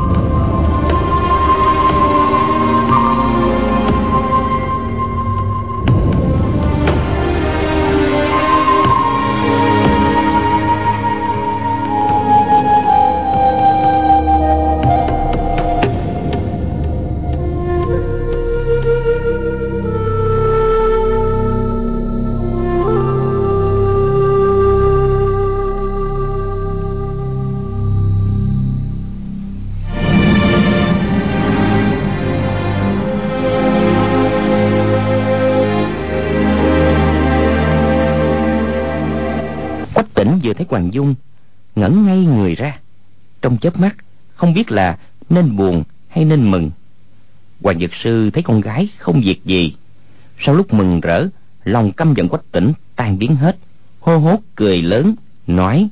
Vừa thấy Hoàng Dung, ngẩn ngay người ra, trong chớp mắt không biết là nên buồn hay nên mừng. Hoàng dược sư thấy con gái không việc gì, sau lúc mừng rỡ, lòng căm giận Quách Tĩnh tan biến hết, hô hốt cười lớn nói: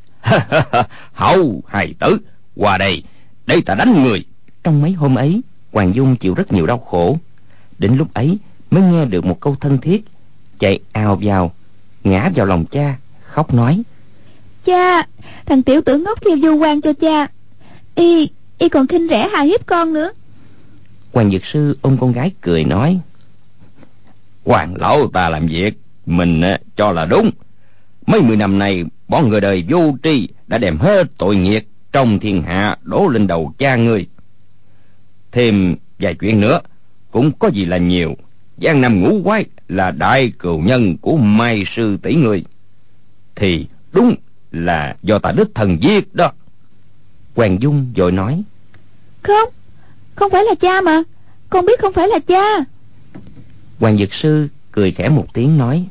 hậu hài tử, qua đây để ta đánh người. Trong mấy hôm ấy, Hoàng Dung chịu rất nhiều đau khổ, đến lúc ấy mới nghe được một câu thân thiết, chạy ào vào ngã vào lòng cha, khóc nói: cha, thằng tiểu tử ngốc kia vu oan cho cha, y y còn khinh rẻ hà hiếp con nữa. Hoàng dược sư ôm con gái cười nói: Hoàng lão ta làm việc mình cho là đúng. Mấy mười năm nay bọn người đời vô tri đã đem hết tội nghiệp trong thiên hạ đổ lên đầu cha ngươi. Thêm vài chuyện nữa cũng có gì là nhiều. Giang Nam Ngũ Quái là đại cừu nhân của Mai sư tỷ người, thì đúng là do ta đích thần giết đó. Hoàng Dung vội nói: Không, không phải là cha mà, con biết không phải là cha. Hoàng dược sư cười khẽ một tiếng nói: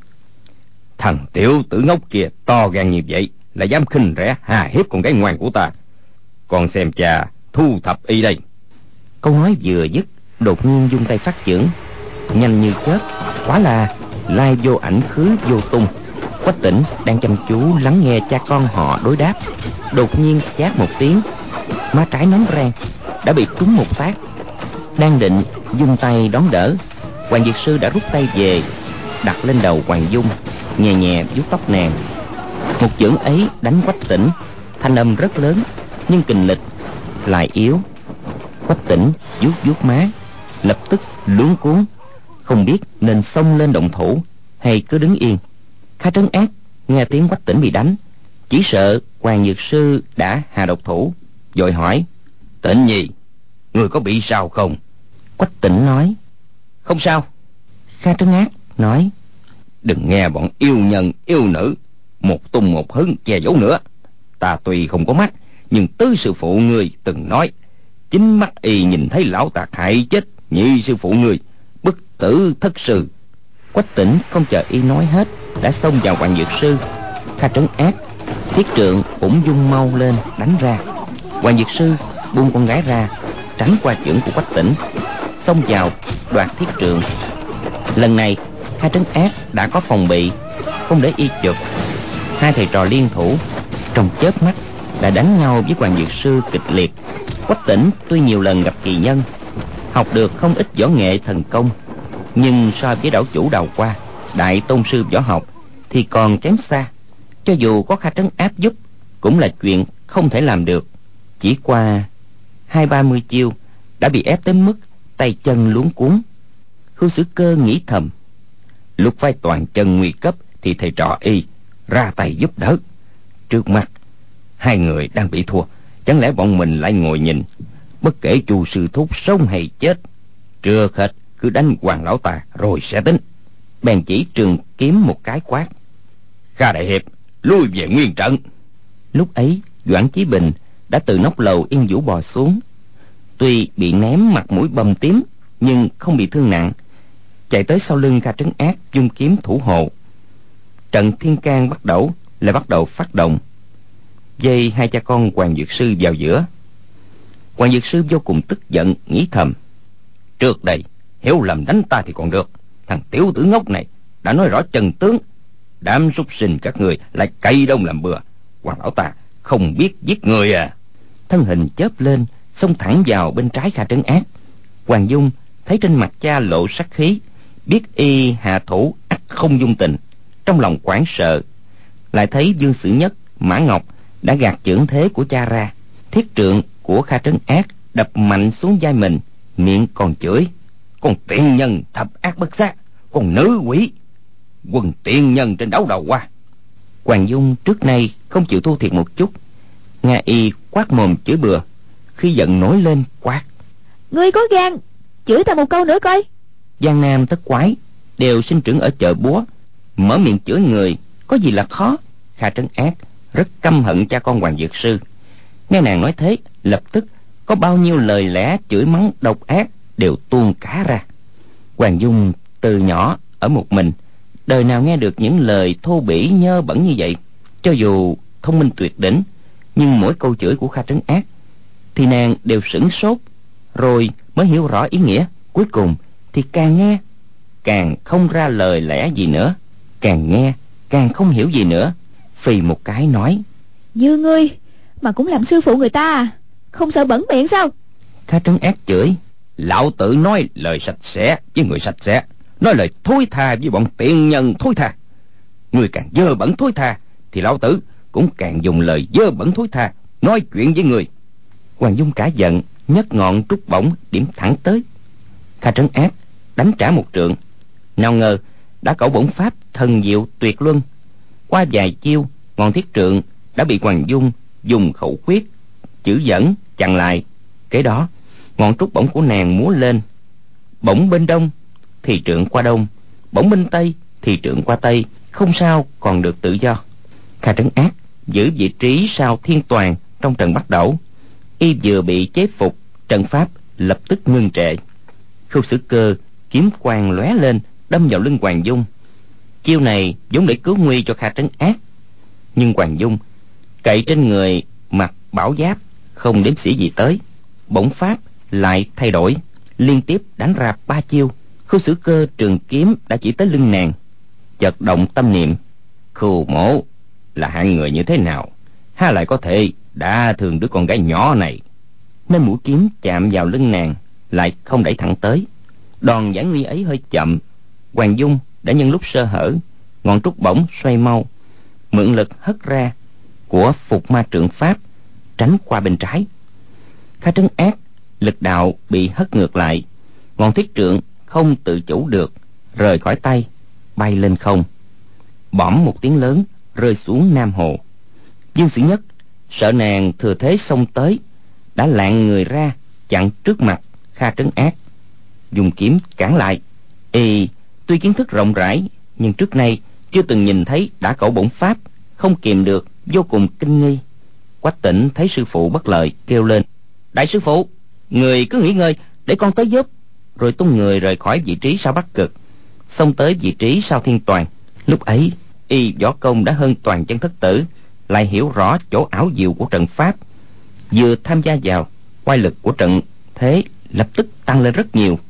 Thằng tiểu tử ngốc kia to gan như vậy, là dám khinh rẻ hà hiếp con gái ngoan của ta. Con xem cha thu thập y đây. Câu nói vừa dứt, đột nhiên vung tay phát chưởng, nhanh như chớp, quả là lai vô ảnh khứ vô tung. Quách Tĩnh đang chăm chú lắng nghe cha con họ đối đáp, đột nhiên chát một tiếng, má trái nóng rang, đã bị trúng một phát. Đang định vung tay đón đỡ, Hoàng dược sư đã rút tay về, đặt lên đầu Hoàng Dung, nhẹ nhẹ vuốt tóc nàng. Một chưởng ấy đánh Quách Tĩnh, thanh âm rất lớn, nhưng kình lực lại yếu. Quách Tĩnh vuốt vuốt má, lập tức luống cuống, không biết nên xông lên động thủ hay cứ đứng yên. Kha Trấn Ác nghe tiếng Quách Tĩnh bị đánh, chỉ sợ Hoàng dược sư đã hạ độc thủ, vội hỏi: Tĩnh nhi, người có bị sao không? Quách Tĩnh nói: Không sao. Kha Trấn Ác nói: Đừng nghe bọn yêu nhân yêu nữ một tung một hứng che giấu nữa. Ta tuy không có mắt, nhưng tứ sư phụ người từng nói, chính mắt y nhìn thấy lão tạc hại chết nhị sư phụ người, bức tử thất sư. Quách Tĩnh không chờ y nói hết, đã xông vào Hoàng dược sư. Kha Trấn Ác thiết trượng cũng dung mau lên đánh ra. Hoàng dược sư buông con gái ra, tránh qua chưởng của Quách Tĩnh, xông vào đoạt thiết trượng. Lần này Kha Trấn Ác đã có phòng bị, không để y chụp. Hai thầy trò liên thủ, trong chớp mắt đã đánh nhau với Hoàng dược sư kịch liệt. Quách Tĩnh tuy nhiều lần gặp kỳ nhân, học được không ít võ nghệ thần công, nhưng so với đảo chủ Đào Qua, đại tôn sư võ học, thì còn kém xa. Cho dù có Kha Trấn Ác giúp, cũng là chuyện không thể làm được. Chỉ qua hai ba mươi chiêu đã bị ép tới mức tay chân luống cuống. Hưu Sử Cơ nghĩ thầm, lúc vai toàn chân nguy cấp thì thầy trò y ra tay giúp đỡ. Trước mắt hai người đang bị thua, chẳng lẽ bọn mình lại ngồi nhìn, bất kể Chu sư thúc sống hay chết, trước hết cứ đánh Hoàng lão ta rồi sẽ tính. Bèn chỉ trường kiếm một cái quát: Kha đại hiệp, lui về nguyên trận. Lúc ấy Doãn Chí Bình đã từ nóc lầu Yên Vũ bò xuống. Tuy bị ném mặt mũi bầm tím nhưng không bị thương nặng, chạy tới sau lưng Kha Trấn Ác vung kiếm thủ hộ. Trận Thiên Can bắt đầu lại bắt đầu phát động, dây hai cha con Hoàng Dược Sư vào giữa. Hoàng Dược Sư vô cùng tức giận, nghĩ thầm: trước đây hiểu lầm đánh ta thì còn được, thằng tiểu tử ngốc này đã nói rõ chân tướng, đám súc sinh các người lại cày đông làm bừa, Hoàng lão ta không biết giết người à. Thân hình chớp lên xông thẳng vào bên trái Kha Trấn Ác. Hoàng Dung thấy trên mặt cha lộ sát khí, biết y hạ thủ ắt không dung tình, trong lòng hoảng sợ. Lại thấy Dương Sử Nhất, Mã Ngọc đã gạt chưởng thế của cha ra. Thiết trượng của Kha Trấn Ác đập mạnh xuống vai mình, miệng còn chửi: con tiện nhân thập ác bất xá, con nữ quỷ, quần tiện nhân trên đấu đầu qua. Hoàng Dung trước nay không chịu thua thiệt một chút, nghe y quát mồm chửi bừa, khi giận nổi lên quát: ngươi có gan chửi ta một câu nữa coi. Giang Nam thất quái đều sinh trưởng ở chợ búa, mở miệng chửi người có gì là khó. Kha Trấn Ác rất căm hận cha con Hoàng Dược Sư, nghe nàng nói thế, lập tức có bao nhiêu lời lẽ chửi mắng độc ác đều tuôn cả ra. Hoàng Dung từ nhỏ ở một mình, đời nào nghe được những lời thô bỉ nhơ bẩn như vậy. Cho dù thông minh tuyệt đỉnh, nhưng mỗi câu chửi của Kha Trấn Ác thì nàng đều sửng sốt, rồi mới hiểu rõ ý nghĩa. Cuối cùng thì càng nghe càng không ra lời lẽ gì nữa, càng nghe càng không hiểu gì nữa, phì một cái nói: như ngươi mà cũng làm sư phụ người ta à, không sợ bẩn miệng sao? Kha Trấn Ác chửi: lão tử nói lời sạch sẽ với người sạch sẽ, nói lời thối tha với bọn tiện nhân thối tha. Người càng dơ bẩn thối tha thì lão tử cũng càng dùng lời dơ bẩn thối tha nói chuyện với người. Hoàng Dung cả giận, nhấc ngọn trúc bổng điểm thẳng tới. Kha Trấn Ác đánh trả một trượng, nào ngờ đã cẩu bổng pháp thần diệu tuyệt luân. Qua vài chiêu, ngọn thiết trượng đã bị Hoàng Dung dùng khẩu quyết chữ dẫn chặn lại. Kế đó ngọn trúc bổng của nàng múa lên, bổng bên đông thì trượng qua đông, bổng bên tây thì trượng qua tây, không sao còn được tự do. Kha Trấn Ác giữ vị trí sau thiên toàn trong trận bắt đầu. Y vừa bị chế phục, trận pháp lập tức ngưng trệ. Khưu Sử Cơ kiếm quang lóe lên, đâm vào lưng Hoàng Dung. Chiêu này vốn để cứu nguy cho Kha Trấn Ác, nhưng Hoàng Dung cậy trên người mặc bảo giáp, không đếm xỉa gì tới. Bổng pháp lại thay đổi, liên tiếp đánh ra ba chiêu. Khưu Sử Cơ trường kiếm đã chỉ tới lưng nàng, chợt động tâm niệm: Khưu mỗ là hạng người như thế nào, há lại có thể đã thương đứa con gái nhỏ này. Nên mũi kiếm chạm vào lưng nàng, lại không đẩy thẳng tới. Đòn giảng nguy ấy hơi chậm, Hoàng Dung đã nhân lúc sơ hở, ngọn trúc bổng xoay mau, mượn lực hất ra của Phục Ma Trượng Pháp, tránh qua bên trái. Kha Trấn Ác lực đạo bị hất ngược lại, ngọn thiết trượng không tự chủ được rời khỏi tay, bay lên không. Bõm một tiếng lớn rơi xuống Nam Hồ. Dương Sử Nhất sợ nàng thừa thế xông tới, đã lạng người ra chặn trước mặt Kha Trấn Ác, dùng kiếm cản lại. Y tuy kiến thức rộng rãi, nhưng trước nay chưa từng nhìn thấy đã cẩu bổng pháp, không kìm được vô cùng kinh nghi. Quách Tĩnh thấy sư phụ bất lợi, kêu lên: Đại sư phụ, người cứ nghỉ ngơi để con tới giúp. Rồi tung người rời khỏi vị trí sau Bắc Cực, xông tới vị trí sau Thiên Toàn. Lúc ấy y võ công đã hơn Toàn Chân Thất Tử, lại hiểu rõ chỗ ảo diệu của trận pháp, vừa tham gia vào, oai lực của trận thế lập tức tăng lên rất nhiều.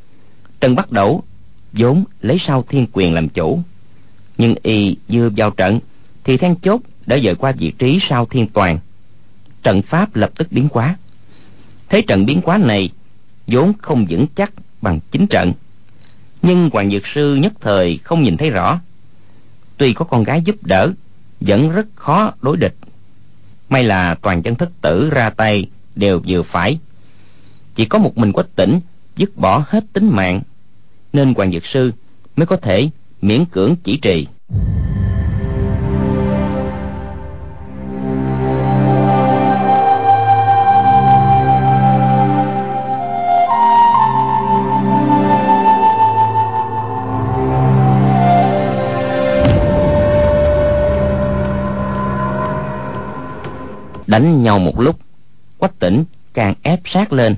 Trận bắt đầu vốn lấy sau Thiên Quyền làm chủ, nhưng y vừa vào trận thì then chốt đã dời qua vị trí sau Thiên Toàn, trận pháp lập tức biến hóa. Thế trận biến hóa này vốn không vững chắc bằng chính trận, nhưng Hoàng Dược Sư nhất thời không nhìn thấy rõ. Tuy có con gái giúp đỡ, vẫn rất khó đối địch. May là Toàn Chân Thất Tử ra tay đều vừa phải, chỉ có một mình Quách Tĩnh dứt bỏ hết tính mạng, nên Hoàng Dược Sư mới có thể miễn cưỡng chỉ trì. Đánh nhau một lúc, Quách Tỉnh càng ép sát lên.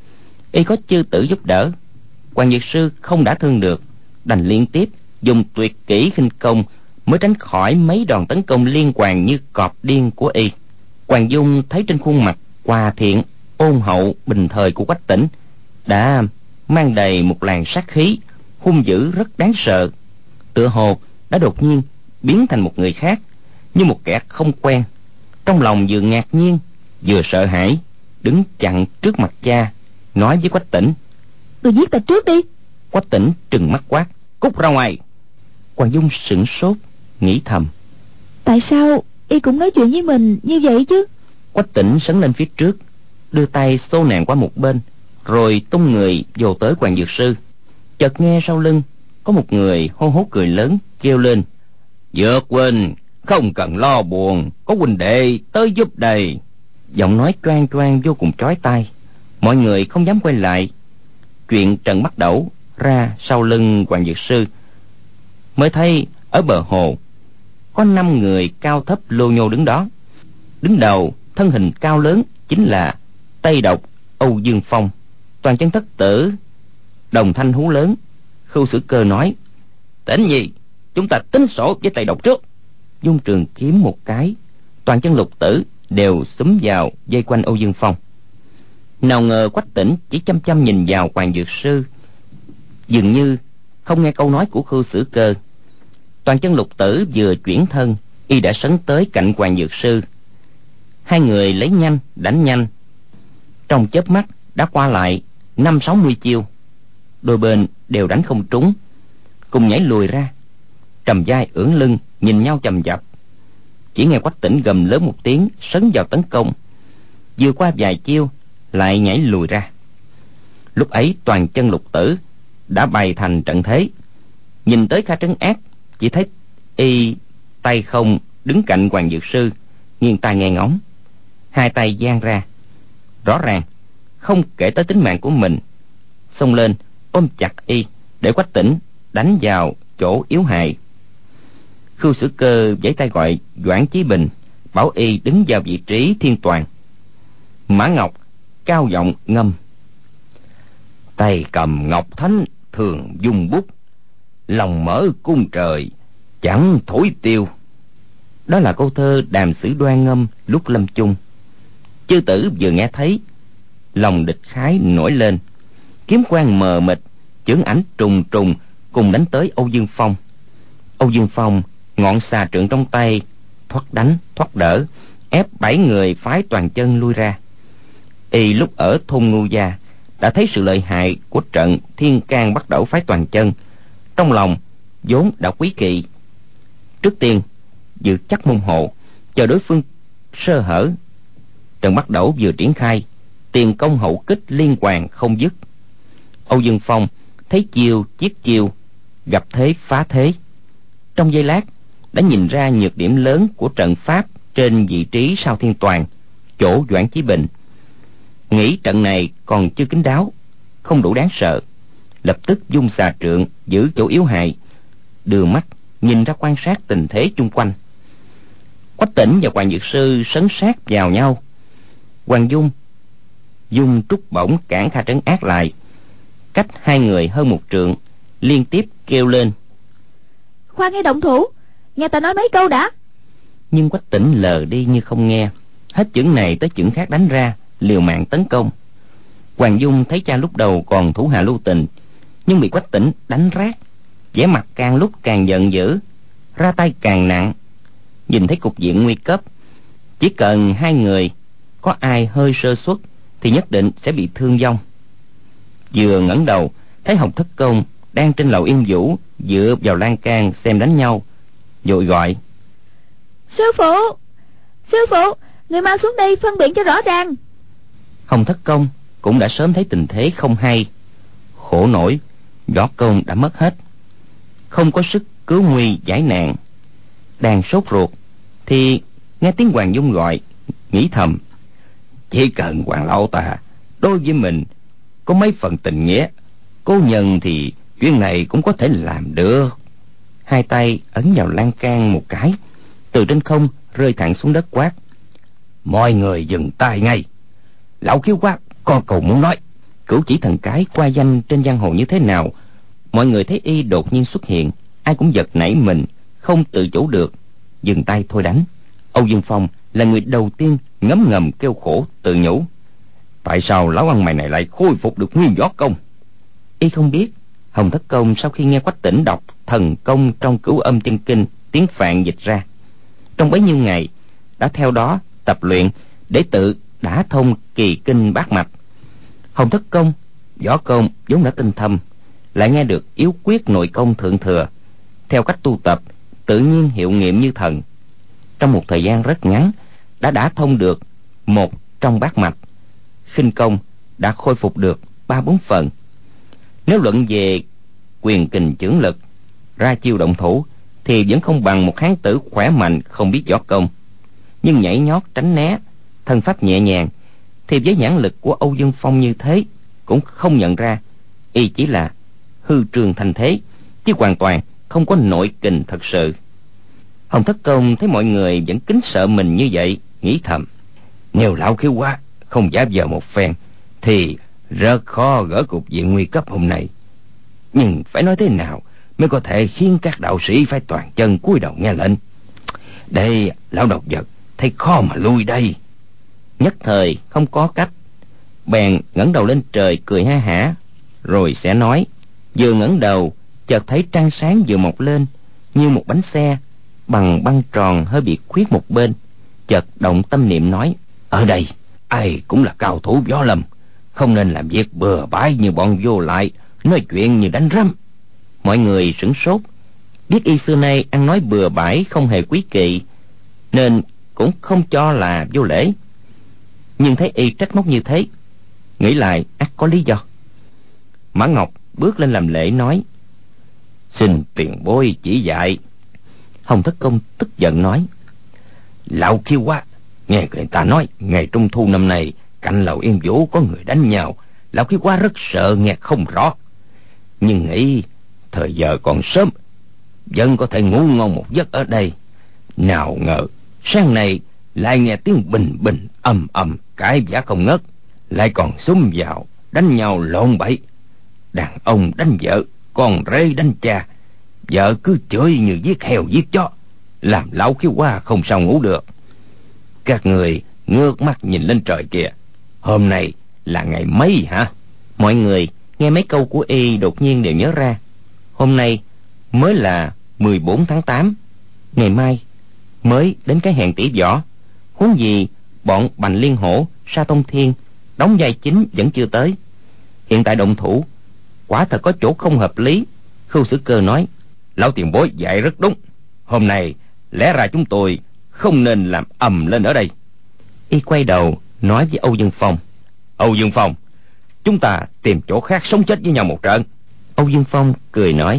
Y có chư tử giúp đỡ, Hoàng Dược Sư không đả thương được, đành liên tiếp dùng tuyệt kỹ khinh công mới tránh khỏi mấy đòn tấn công liên hoàn như cọp điên của Y. Hoàng Dung thấy trên khuôn mặt hòa thiện, ôn hậu, bình thời của Quách Tỉnh đã mang đầy một làn sát khí hung dữ rất đáng sợ, tựa hồ đã đột nhiên biến thành một người khác, như một kẻ không quen. Trong lòng vừa ngạc nhiên vừa sợ hãi, đứng chặn trước mặt cha, nói với Quách Tỉnh: Người giết ta trước đi. Quách Tỉnh trừng mắt quát: Cút ra ngoài. Hoàng Dung sửng sốt, nghĩ thầm: Tại sao y cũng nói chuyện với mình như vậy chứ? Quách Tỉnh sấn lên phía trước, đưa tay xô nàng qua một bên, rồi tung người vô tới Hoàng Dược Sư. Chợt nghe sau lưng có một người hô hố cười lớn, kêu lên: Dược huynh, không cần lo buồn, có huynh đệ tới giúp đây. Giọng nói choang choang vô cùng chói tai. Mọi người không dám quay lại. Chuyện trận bắt đầu ra sau lưng Hoàng Dược Sư, mới thấy ở bờ hồ có năm người cao thấp lô nhô đứng đó. Đứng đầu thân hình cao lớn chính là Tây Độc Âu Dương Phong. Toàn chân thất tử đồng thanh hú lớn. Khưu Sử Cơ nói: Tỉnh nhi, chúng ta tính sổ với Tây Độc trước. Dung trường kiếm một cái, toàn chân lục tử đều xúm vào vây quanh Âu Dương Phong. Nào ngờ Quách Tỉnh chỉ chăm chăm nhìn vào Hoàng Dược Sư, dường như không nghe câu nói của Khưu Sử Cơ. Toàn chân lục tử vừa chuyển thân, y đã sấn tới cạnh Hoàng Dược Sư. Hai người lấy nhanh đánh nhanh, trong chớp mắt đã qua lại năm sáu mươi chiêu. Đôi bên đều đánh không trúng, cùng nhảy lùi ra, trầm vai ưỡn lưng nhìn nhau chầm chập. Chỉ nghe Quách Tỉnh gầm lớn một tiếng, sấn vào tấn công. Vừa qua vài chiêu lại nhảy lùi ra. Lúc ấy toàn chân lục tử đã bày thành trận thế. Nhìn tới Kha Trấn Ác, chỉ thấy y tay không đứng cạnh Hoàng Dược Sư, nghiêng tai nghe ngóng, hai tay giang ra, rõ ràng không kể tới tính mạng của mình, xông lên ôm chặt y để Quách Tỉnh đánh vào chỗ yếu hại. Khưu Sử Cơ giãy tay gọi Doãn Chí Bình, bảo y đứng vào vị trí thiên toàn. Mã Ngọc cao giọng ngâm: Tay cầm ngọc thánh thường dung bút, lòng mở cung trời chẳng thổi tiêu. Đó là câu thơ Đàm Sử Đoan ngâm lúc lâm chung. Chư tử vừa nghe thấy, lòng địch khái nổi lên, kiếm quang mờ mịt, chưởng ảnh trùng trùng cùng đánh tới Âu Dương Phong. Âu Dương Phong ngọn xà trượng trong tay, thoát đánh thoát đỡ, ép bảy người phái toàn chân lui ra. Y lúc ở thôn Ngưu Gia đã thấy sự lợi hại của trận Thiên Can Bắt Đẩu phái toàn chân, trong lòng vốn đã quý kỵ. Trước tiên giữ chắc môn hộ, chờ đối phương sơ hở. Trận Bắt Đẩu vừa triển khai, tiền công hậu kích liên hoàn không dứt. Âu Dương Phong thấy chiêu chiết chiêu, gặp thế phá thế, trong giây lát đã nhìn ra nhược điểm lớn của trận pháp trên vị trí sau thiên toàn, chỗ Doãn Chí Bình. Nghĩ trận này còn chưa kín đáo, không đủ đáng sợ, lập tức dung xà trượng giữ chỗ yếu hại, đưa mắt nhìn ra quan sát tình thế chung quanh. Quách Tỉnh và Hoàng Dược Sư sấn sát vào nhau. Hoàng Dung dung trúc bổng cản Kha Trấn Ác lại, cách hai người hơn một trượng, liên tiếp kêu lên: Khoan nghe động thủ, nghe ta nói mấy câu đã. Nhưng Quách Tỉnh lờ đi như không nghe, hết chưởng này tới chưởng khác đánh ra, liều mạng tấn công. Hoàng Dung thấy cha lúc đầu còn thủ hạ lưu tình, nhưng bị Quách Tỉnh đánh rát, vẻ mặt càng lúc càng giận dữ, ra tay càng nặng. Nhìn thấy cục diện nguy cấp, chỉ cần hai người có ai hơi sơ suất thì nhất định sẽ bị thương vong. Vừa ngẩng đầu thấy Hồng Thất Công đang trên lầu Yên Vũ dựa vào lan can xem đánh nhau, vội gọi: Sư phụ, sư phụ, người mau xuống đây phân biện cho rõ ràng. Hồng Thất Công cũng đã sớm thấy tình thế không hay, khổ nổi võ công đã mất hết, không có sức cứu nguy giải nạn. Đang sốt ruột thì nghe tiếng Hoàng Dung gọi, nghĩ thầm: Chỉ cần Hoàng lão ta đối với mình có mấy phần tình nghĩa, cố nhân thì chuyện này cũng có thể làm được. Hai tay ấn vào lan can một cái, từ trên không rơi thẳng xuống đất quát: Mọi người dừng tay ngay. Lão Khiếu Quá có câu muốn nói. Cửu Chỉ Thần Cái qua danh trên giang hồ như thế nào, mọi người thấy y đột nhiên xuất hiện, ai cũng giật nảy mình, không tự chủ được, dừng tay thôi đánh. Âu Dương Phong là người đầu tiên ngấm ngầm kêu khổ tự nhủ: tại sao lão ăn mày này lại khôi phục được nguyên võ công? Y không biết Hồng Thất Công sau khi nghe Quách Tĩnh đọc thần công trong Cửu Âm Chân Kinh tiếng Phạn dịch ra, trong bấy nhiêu ngày đã theo đó tập luyện để tự đả thông kỳ kinh bát mạch. Hồng Thất Công võ công vốn đã tinh thâm, lại nghe được yếu quyết nội công thượng thừa, theo cách tu tập tự nhiên hiệu nghiệm như thần. Trong một thời gian rất ngắn đã đả thông được một trong bát mạch, khinh công đã khôi phục được ba bốn phần. Nếu luận về quyền kình chưởng lực, ra chiêu động thủ thì vẫn không bằng một hán tử khỏe mạnh không biết võ công, nhưng nhảy nhót tránh né, thân pháp nhẹ nhàng, thì với nhãn lực của Âu Dương Phong như thế cũng không nhận ra y chỉ là hư trương thành thế, chứ hoàn toàn không có nội kình thật sự. Hồng Thất Công thấy mọi người vẫn kính sợ mình như vậy, nghĩ thầm: nếu Lão Khiếu Quá không giả vờ một phen thì rất khó gỡ cục diện nguy cấp hôm nay. Nhưng phải nói thế nào mới có thể khiến các đạo sĩ phải toàn chân cúi đầu nghe lệnh? Đây lão độc vật thấy khó mà lui đây. Nhất thời không có cách, bèn ngẩng đầu lên trời cười ha hả, rồi sẽ nói. Vừa ngẩng đầu chợt thấy trăng sáng vừa mọc lên như một bánh xe bằng băng tròn hơi bị khuyết một bên, chợt động tâm niệm nói: ở đây ai cũng là cao thủ võ lâm, không nên làm việc bừa bãi như bọn vô lại, nói chuyện như đánh rắm. Mọi người sửng sốt, biết y xưa nay ăn nói bừa bãi không hề quý kỵ, nên cũng không cho là vô lễ. Nhưng thấy y trách móc như thế, nghĩ lại ắt có lý do. Mã Ngọc bước lên làm lễ nói: xin tiền bối chỉ dạy. Hồng Thất Công tức giận nói: Lão Khiếu Quá, nghe người ta nói ngày trung thu năm nay cạnh lầu Yên Vũ có người đánh nhau. Lão Khiếu Quá rất sợ nghe không rõ, nhưng nghĩ thời giờ còn sớm, vẫn có thể ngủ ngon một giấc ở đây. Nào ngờ sáng nay lại nghe tiếng bình bình ầm ầm, cãi vã không ngớt, lại còn xúm vào đánh nhau lộn bậy. Đàn ông đánh vợ, con rể đánh cha, vợ cứ chửi như giết heo giết chó, làm Lão Khiếu Quá không sao ngủ được. Các người ngước mắt nhìn lên trời kìa, hôm nay là ngày mấy hả? Mọi người nghe mấy câu của y đột nhiên đều nhớ ra, hôm nay mới là mười bốn tháng tám, ngày mai mới đến cái hẹn tỷ võ, huống gì bọn Bành Liên Hổ, Sa Tông Thiên đóng vai chính vẫn chưa tới. Hiện tại động thủ quả thật có chỗ không hợp lý. Khưu Sử Cơ nói: lão tiền bối dạy rất đúng, hôm nay lẽ ra chúng tôi không nên làm ầm lên ở đây. Y quay đầu nói với Âu Dương Phong: Âu Dương Phong, chúng ta tìm chỗ khác sống chết với nhau một trận. Âu Dương Phong cười nói: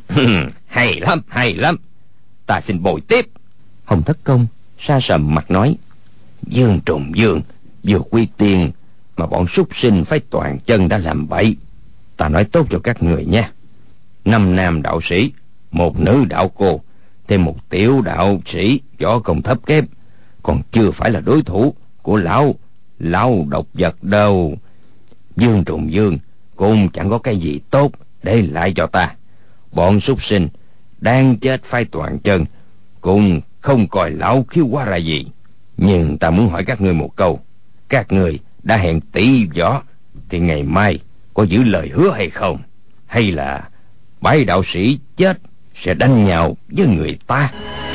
hay lắm, hay lắm, ta xin bồi tiếp. Hồng Thất Công sa sầm mặt nói: Dương Trùng Dương vừa quy tiền mà bọn súc sinh phải toàn chân đã làm bậy. Ta nói tốt cho các người nha, năm nam đạo sĩ, một nữ đạo cô, thêm một tiểu đạo sĩ võ công thấp kém, còn chưa phải là đối thủ của lão lão độc vật đâu. Dương Trùng Dương cũng chẳng có cái gì tốt để lại cho ta. Bọn súc sinh đang chết phải toàn chân cũng không coi Lão Khiếu Quá ra gì. Nhưng ta muốn hỏi các ngươi một câu, các ngươi đã hẹn tỷ võ thì ngày mai có giữ lời hứa hay không? Hay là bái đạo sĩ chết sẽ đánh nhau với người ta?